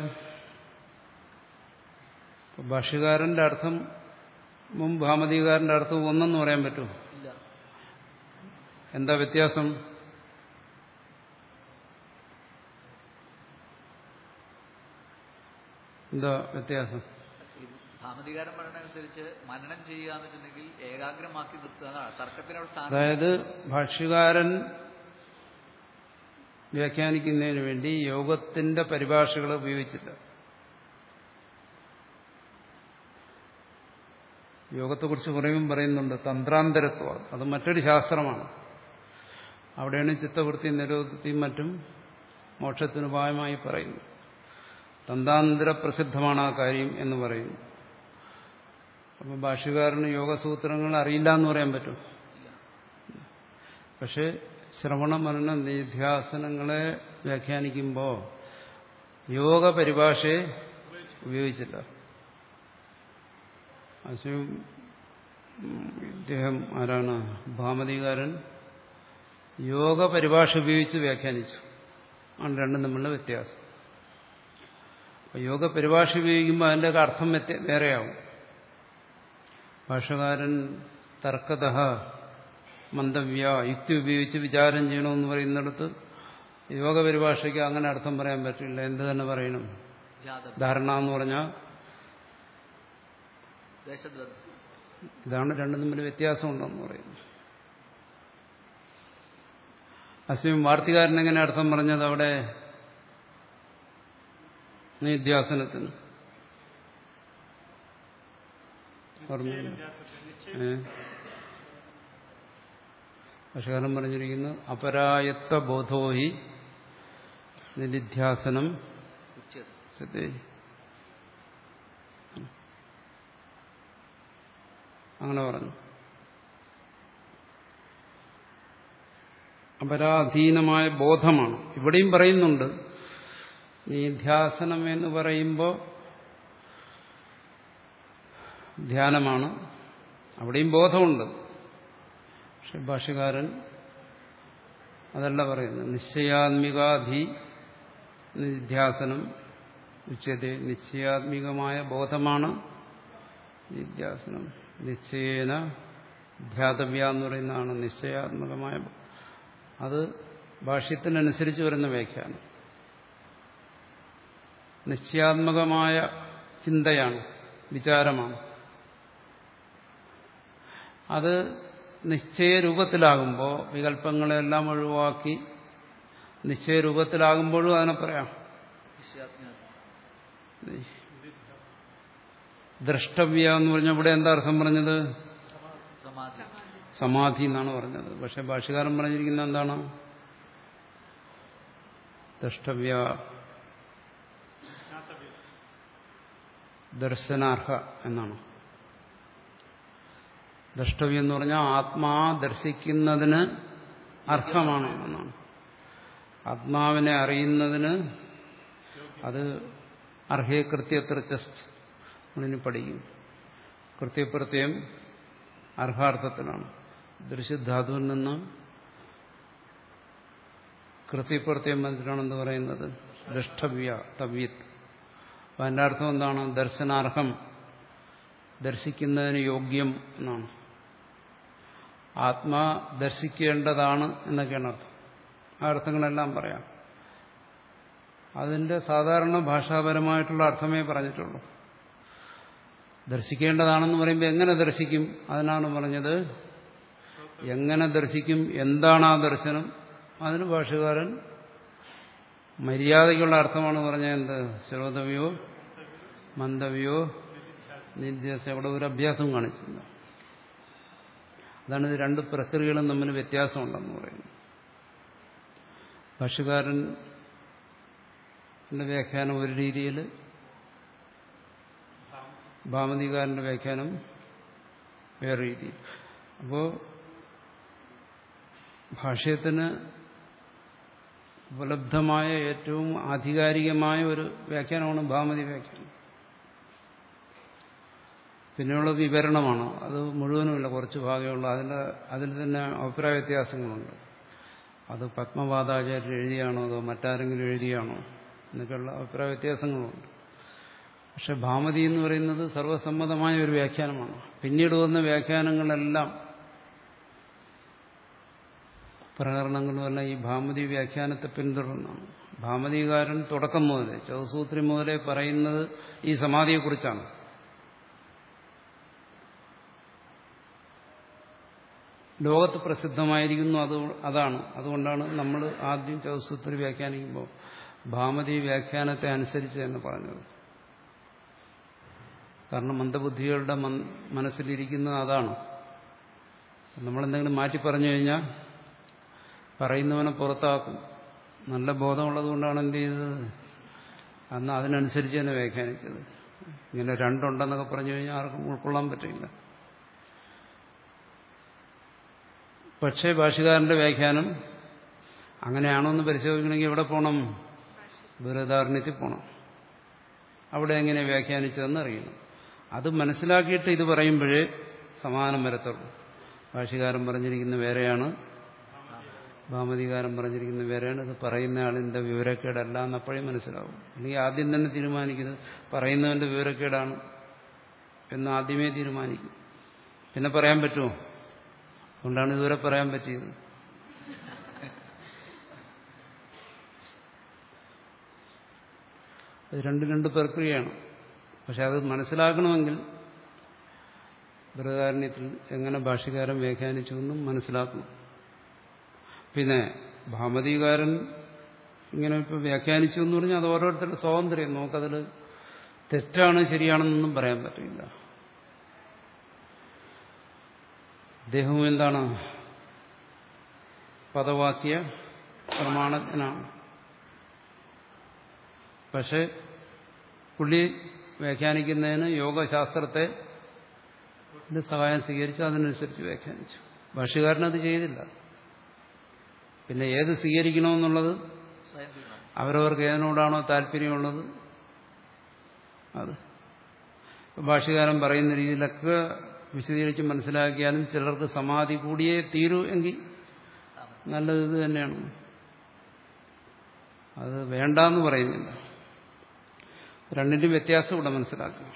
ഭാഷ്യകാരന്റെ അർത്ഥം മുമ്പ് ഭാമതികാരന്റെ അർത്ഥം ഒന്നെന്ന് പറയാൻ പറ്റുമോ? എന്താ വ്യത്യാസം? എന്താ വ്യത്യാസം? ഭാമതികാരൻ പറയുന്നതനുസരിച്ച് മനനം ചെയ്യുക എന്ന് വെച്ചിട്ടുണ്ടെങ്കിൽ ഏകാഗ്രമാക്കി നിർത്തുന്നതാണ് തർക്കത്തിനോട്. അതായത് ഭാഷ്യകാരൻ വ്യാഖ്യാനിക്കുന്നതിന് വേണ്ടി യോഗത്തിന്റെ പരിഭാഷകൾ ഉപയോഗിച്ചില്ല. യോഗത്തെക്കുറിച്ച് പറയുമ്പം പറയുന്നുണ്ട് തന്ത്രാന്തരത്വം. അത് മറ്റൊരു ശാസ്ത്രമാണ്. അവിടെയാണ് ചിത്തവൃത്തി നിരോധത്തിയും മറ്റും മോക്ഷത്തിനുപായമായി പറയുന്നു. തന്താന്തര പ്രസിദ്ധമാണ് ആ കാര്യം എന്ന് പറയുന്നു. അപ്പം ഭാഷ്യകാരന് യോഗസൂത്രങ്ങൾ അറിയില്ല എന്ന് പറയാൻ പറ്റും. പക്ഷെ ശ്രവണ മനന നിധ്യാസനങ്ങളെ വ്യാഖ്യാനിക്കുമ്പോൾ യോഗ പരിഭാഷയെ ഉപയോഗിച്ചില്ല. അശ്വം ഇദ്ദേഹം ആരാണ്? ഭാമതികാരൻ യോഗ പരിഭാഷ ഉപയോഗിച്ച് വ്യാഖ്യാനിച്ചു. ആണ് രണ്ടും തമ്മിലുള്ള വ്യത്യാസം. യോഗ പരിഭാഷ ഉപയോഗിക്കുമ്പോൾ അതിൻ്റെ അർത്ഥം വേറെയാവും. ഭാഷകാരൻ തർക്കതഃ മന്തവ്യ യുക്തി ഉപയോഗിച്ച് വിചാരം ചെയ്യണമെന്ന് പറയുന്നിടത്ത് യോഗ പരിഭാഷയ്ക്ക് അങ്ങനെ അർത്ഥം പറയാൻ പറ്റില്ല. എന്ത് തന്നെ പറയണം? ധാരണ എന്ന് പറഞ്ഞാൽ ഇതാണ് രണ്ടും തമ്മിൽ വ്യത്യാസമുണ്ടെന്ന് പറയുന്നു. അസ്യം വാർത്തികാരൻ എങ്ങനെ അർത്ഥം പറഞ്ഞത് അവിടെ നിധ്യാസനത്തിന്? ഭാഷകാരൻ പറഞ്ഞിരിക്കുന്നു അപരായത്വ ബോധോഹി നിധ്യാസനം അങ്ങനെ പറഞ്ഞു. അപരാധീനമായ ബോധമാണ്. ഇവിടെയും പറയുന്നുണ്ട് നിധ്യാസനം എന്ന് പറയുമ്പോൾ ധ്യാനമാണ്, അവിടെയും ബോധമുണ്ട്. പക്ഷെ ഭാഷ്യകാരൻ അതല്ല പറയുന്നത്. നിശ്ചയാത്മികാധി നിധ്യാസനം ഉച്ചതേ. നിശ്ചയാത്മികമായ ബോധമാണ് നിധ്യാസനം. നിശ്ചയേന ധ്യാതവ്യ എന്ന് പറയുന്നതാണ് നിശ്ചയാത്മകമായ. അത് ഭാഷ്യത്തിനനുസരിച്ച് വരുന്ന വ്യാഖ്യാനം. നിശ്ചയാത്മകമായ ചിന്തയാണ്, വിചാരമാണ്. അത് നിശ്ചയരൂപത്തിലാകുമ്പോൾ വികല്പങ്ങളെല്ലാം ഒഴിവാക്കി നിശ്ചയരൂപത്തിലാകുമ്പോഴും അതിനെ പറയാം. ദ്രഷ്ടവ്യ എന്ന് പറഞ്ഞാൽ ഇവിടെ എന്താ അർത്ഥം പറഞ്ഞത്? സമാധി എന്നാണ് പറഞ്ഞത്. പക്ഷെ ഭാഷ്യകാരൻ പറഞ്ഞിരിക്കുന്നത് എന്താണ്? ദ്രഷ്ടവ്യ ദർശനാർഹ എന്നാണ്. ദ്രഷ്ടവ്യം എന്ന് പറഞ്ഞാൽ ആത്മാ ദർശിക്കുന്നതിന് അർഹമാണ് എന്നാണ്. ആത്മാവിനെ അറിയുന്നതിന് അത് അർഹേ കൃത്യത്രചസ്റ്റ് നമ്മളിനി പഠിക്കും. കൃത്യപ്രത്യയം അർഹാർത്ഥത്തിലാണ്. ദൃശ്യധാതുവിൽ നിന്ന് കൃത്യപ്രത്യയം വന്നിട്ടാണെന്ന് പറയുന്നത് ദ്രഷ്ടവ്യ തവ്യത്. അപ്പം അതിൻ്റെ അർത്ഥം എന്താണ്? ദർശനാർഹം, ദർശിക്കുന്നതിന് യോഗ്യം എന്നാണ്. ആത്മാ ദർശിക്കേണ്ടതാണ് എന്നൊക്കെയാണ് അർത്ഥം. ആ അർത്ഥങ്ങളെല്ലാം പറയാം. അതിന്റെ സാധാരണ ഭാഷാപരമായിട്ടുള്ള അർത്ഥമേ പറഞ്ഞിട്ടുള്ളൂ. ദർശിക്കേണ്ടതാണെന്ന് പറയുമ്പോൾ എങ്ങനെ ദർശിക്കും? അതിനാണ് പറഞ്ഞത് എങ്ങനെ ദർശിക്കും, എന്താണ് ആ ദർശനം. അതിന് ഭാഷകാരൻ മര്യാദയ്ക്കുള്ള അർത്ഥമാണ് പറഞ്ഞത്. എന്ത്? ശ്രോതവ്യോ മന്ദവ്യോ നിധ്യാസം. അവിടെ ഒരു അഭ്യാസം കാണിച്ചില്ല. അതാണ് ഇത് രണ്ട് പ്രക്രിയകളും തമ്മിൽ വ്യത്യാസമുണ്ടെന്ന് പറയുന്നത്. ഭാഷകാരന്റെ വ്യാഖ്യാനം ഒരു രീതിയിൽ, ഭാമതികാരന്റെ വ്യാഖ്യാനം വേറെ രീതിയിൽ. അപ്പോൾ ഭാഷ്യത്തിന് ഉപലബ്ധമായ ഏറ്റവും ആധികാരികമായ ഒരു വ്യാഖ്യാനമാണ് ഭാമതി വ്യാഖ്യാനം. പിന്നെയുള്ള വിവരണമാണ്. അത് മുഴുവനുമില്ല, കുറച്ച് ഭാഗമുള്ള. അതിൻ്റെ അതിൽ തന്നെ അഭിപ്രായ വ്യത്യാസങ്ങളുണ്ട്. അത് പത്മപാദാചാര്യർ എഴുതിയാണോ അതോ മറ്റാരെങ്കിലും എഴുതിയാണോ എന്നൊക്കെയുള്ള അഭിപ്രായ വ്യത്യാസങ്ങളുണ്ട്. പക്ഷെ ഭാമതി എന്ന് പറയുന്നത് സർവസമ്മതമായ ഒരു വ്യാഖ്യാനമാണ്. പിന്നീട് വന്ന വ്യാഖ്യാനങ്ങളെല്ലാം പ്രകരണങ്ങളുമെല്ലാം ഈ ഭാമതി വ്യാഖ്യാനത്തെ പിന്തുടർന്നാണ്. ഭാമതികാരൻ തുടക്കം മുതലേ ചതുസൂത്രി മുതലേ പറയുന്നത് ഈ സമാധിയെക്കുറിച്ചാണ്. ലോകത്ത് പ്രസിദ്ധമായിരിക്കുന്നു. അത് അതാണ് അതുകൊണ്ടാണ് നമ്മൾ ആദ്യം ചതുസൂത്രി വ്യാഖ്യാനിക്കുമ്പോൾ ഭാമതി വ്യാഖ്യാനത്തെ അനുസരിച്ച് എന്ന് പറഞ്ഞത്. കാരണം മന്ദബുദ്ധികളുടെ മനസ്സിലിരിക്കുന്നത് അതാണ്. നമ്മളെന്തെങ്കിലും മാറ്റി പറഞ്ഞു കഴിഞ്ഞാൽ പറയുന്നവനെ പുറത്താക്കും. നല്ല ബോധമുള്ളത് കൊണ്ടാണ് എന്ത് ചെയ്തത്, അന്ന് അതിനനുസരിച്ച് തന്നെ വ്യാഖ്യാനിച്ചത്. ഇങ്ങനെ രണ്ടുണ്ടെന്നൊക്കെ പറഞ്ഞു കഴിഞ്ഞാൽ ആർക്കും ഉൾക്കൊള്ളാൻ പറ്റില്ല. പക്ഷേ ഭാഷ്യകാരന്റെ വ്യാഖ്യാനം അങ്ങനെയാണോ എന്ന് പരിശോധിക്കണമെങ്കിൽ എവിടെ പോകണം? ബൃഹദാരണ്യത്തിൽ പോകണം. അവിടെ എങ്ങനെ വ്യാഖ്യാനിച്ചതെന്ന് അറിയണം. അത് മനസ്സിലാക്കിയിട്ട് ഇത് പറയുമ്പോഴേ സമാനം വരത്തുള്ളൂ. ഭാഷ്യകാരൻ പറഞ്ഞിരിക്കുന്ന വേറെയാണ്, ഭാമതികാരൻ പറഞ്ഞിരിക്കുന്ന വേറെയാണ്, ഇത് പറയുന്ന ആളിന്റെ വിവരക്കേടല്ല എന്നപ്പോഴേ മനസ്സിലാവും. അല്ലെങ്കിൽ ആദ്യം തന്നെ തീരുമാനിക്കുന്നത് പറയുന്നവന്റെ വിവരക്കേടാണ് എന്ന് ആദ്യമേ തീരുമാനിക്കും. പിന്നെ പറയാൻ പറ്റുമോ? അതുകൊണ്ടാണ് ഇതുവരെ പറയാൻ പറ്റിയത്. ഇത് രണ്ട് രണ്ട് പ്രക്രിയയാണ്. പക്ഷെ അത് മനസ്സിലാക്കണമെങ്കിൽ ബൃഹദാരണ്യത്തിൽ എങ്ങനെ ഭാഷ്യകാരൻ വ്യാഖ്യാനിച്ചു എന്നും മനസ്സിലാക്കണം. പിന്നെ ഭാമതികാരൻ ഇങ്ങനെ ഇപ്പോൾ വ്യാഖ്യാനിച്ചു എന്ന് പറഞ്ഞാൽ അത് ഓരോരുത്തരുടെ സ്വാതന്ത്ര്യം. നമുക്കതിൽ തെറ്റാണ് ശരിയാണെന്നൊന്നും പറയാൻ പറ്റില്ല. അദ്ദേഹവും എന്താണ്? പദവാക്യ പ്രമാണജ്ഞനാണ്. പക്ഷെ പുള്ളി വ്യാഖ്യാനിക്കുന്നതിന് യോഗശാസ്ത്രത്തെ സഹായം സ്വീകരിച്ച് അതിനനുസരിച്ച് വ്യാഖ്യാനിച്ചു. ഭാഷ്യകാരനത് ചെയ്തില്ല. പിന്നെ ഏത് സ്വീകരിക്കണമെന്നുള്ളത് അവരവർക്ക് ഏതിനോടാണോ താല്പര്യമുള്ളത് അത്. ഭാഷ്യകാരൻ പറയുന്ന രീതിയിലൊക്കെ വിശദീകരിച്ച് മനസ്സിലാക്കിയാലും ചിലർക്ക് സമാധി കൂടിയേ തീരൂ എങ്കിൽ നല്ലത് ഇത് തന്നെയാണ്. അത് വേണ്ടെന്ന് പറയുന്നില്ല. രണ്ടിന്റെ വ്യത്യാസം ഇവിടെ മനസ്സിലാക്കണം.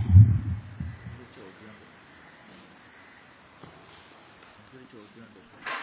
ചോദ്യമുണ്ട്.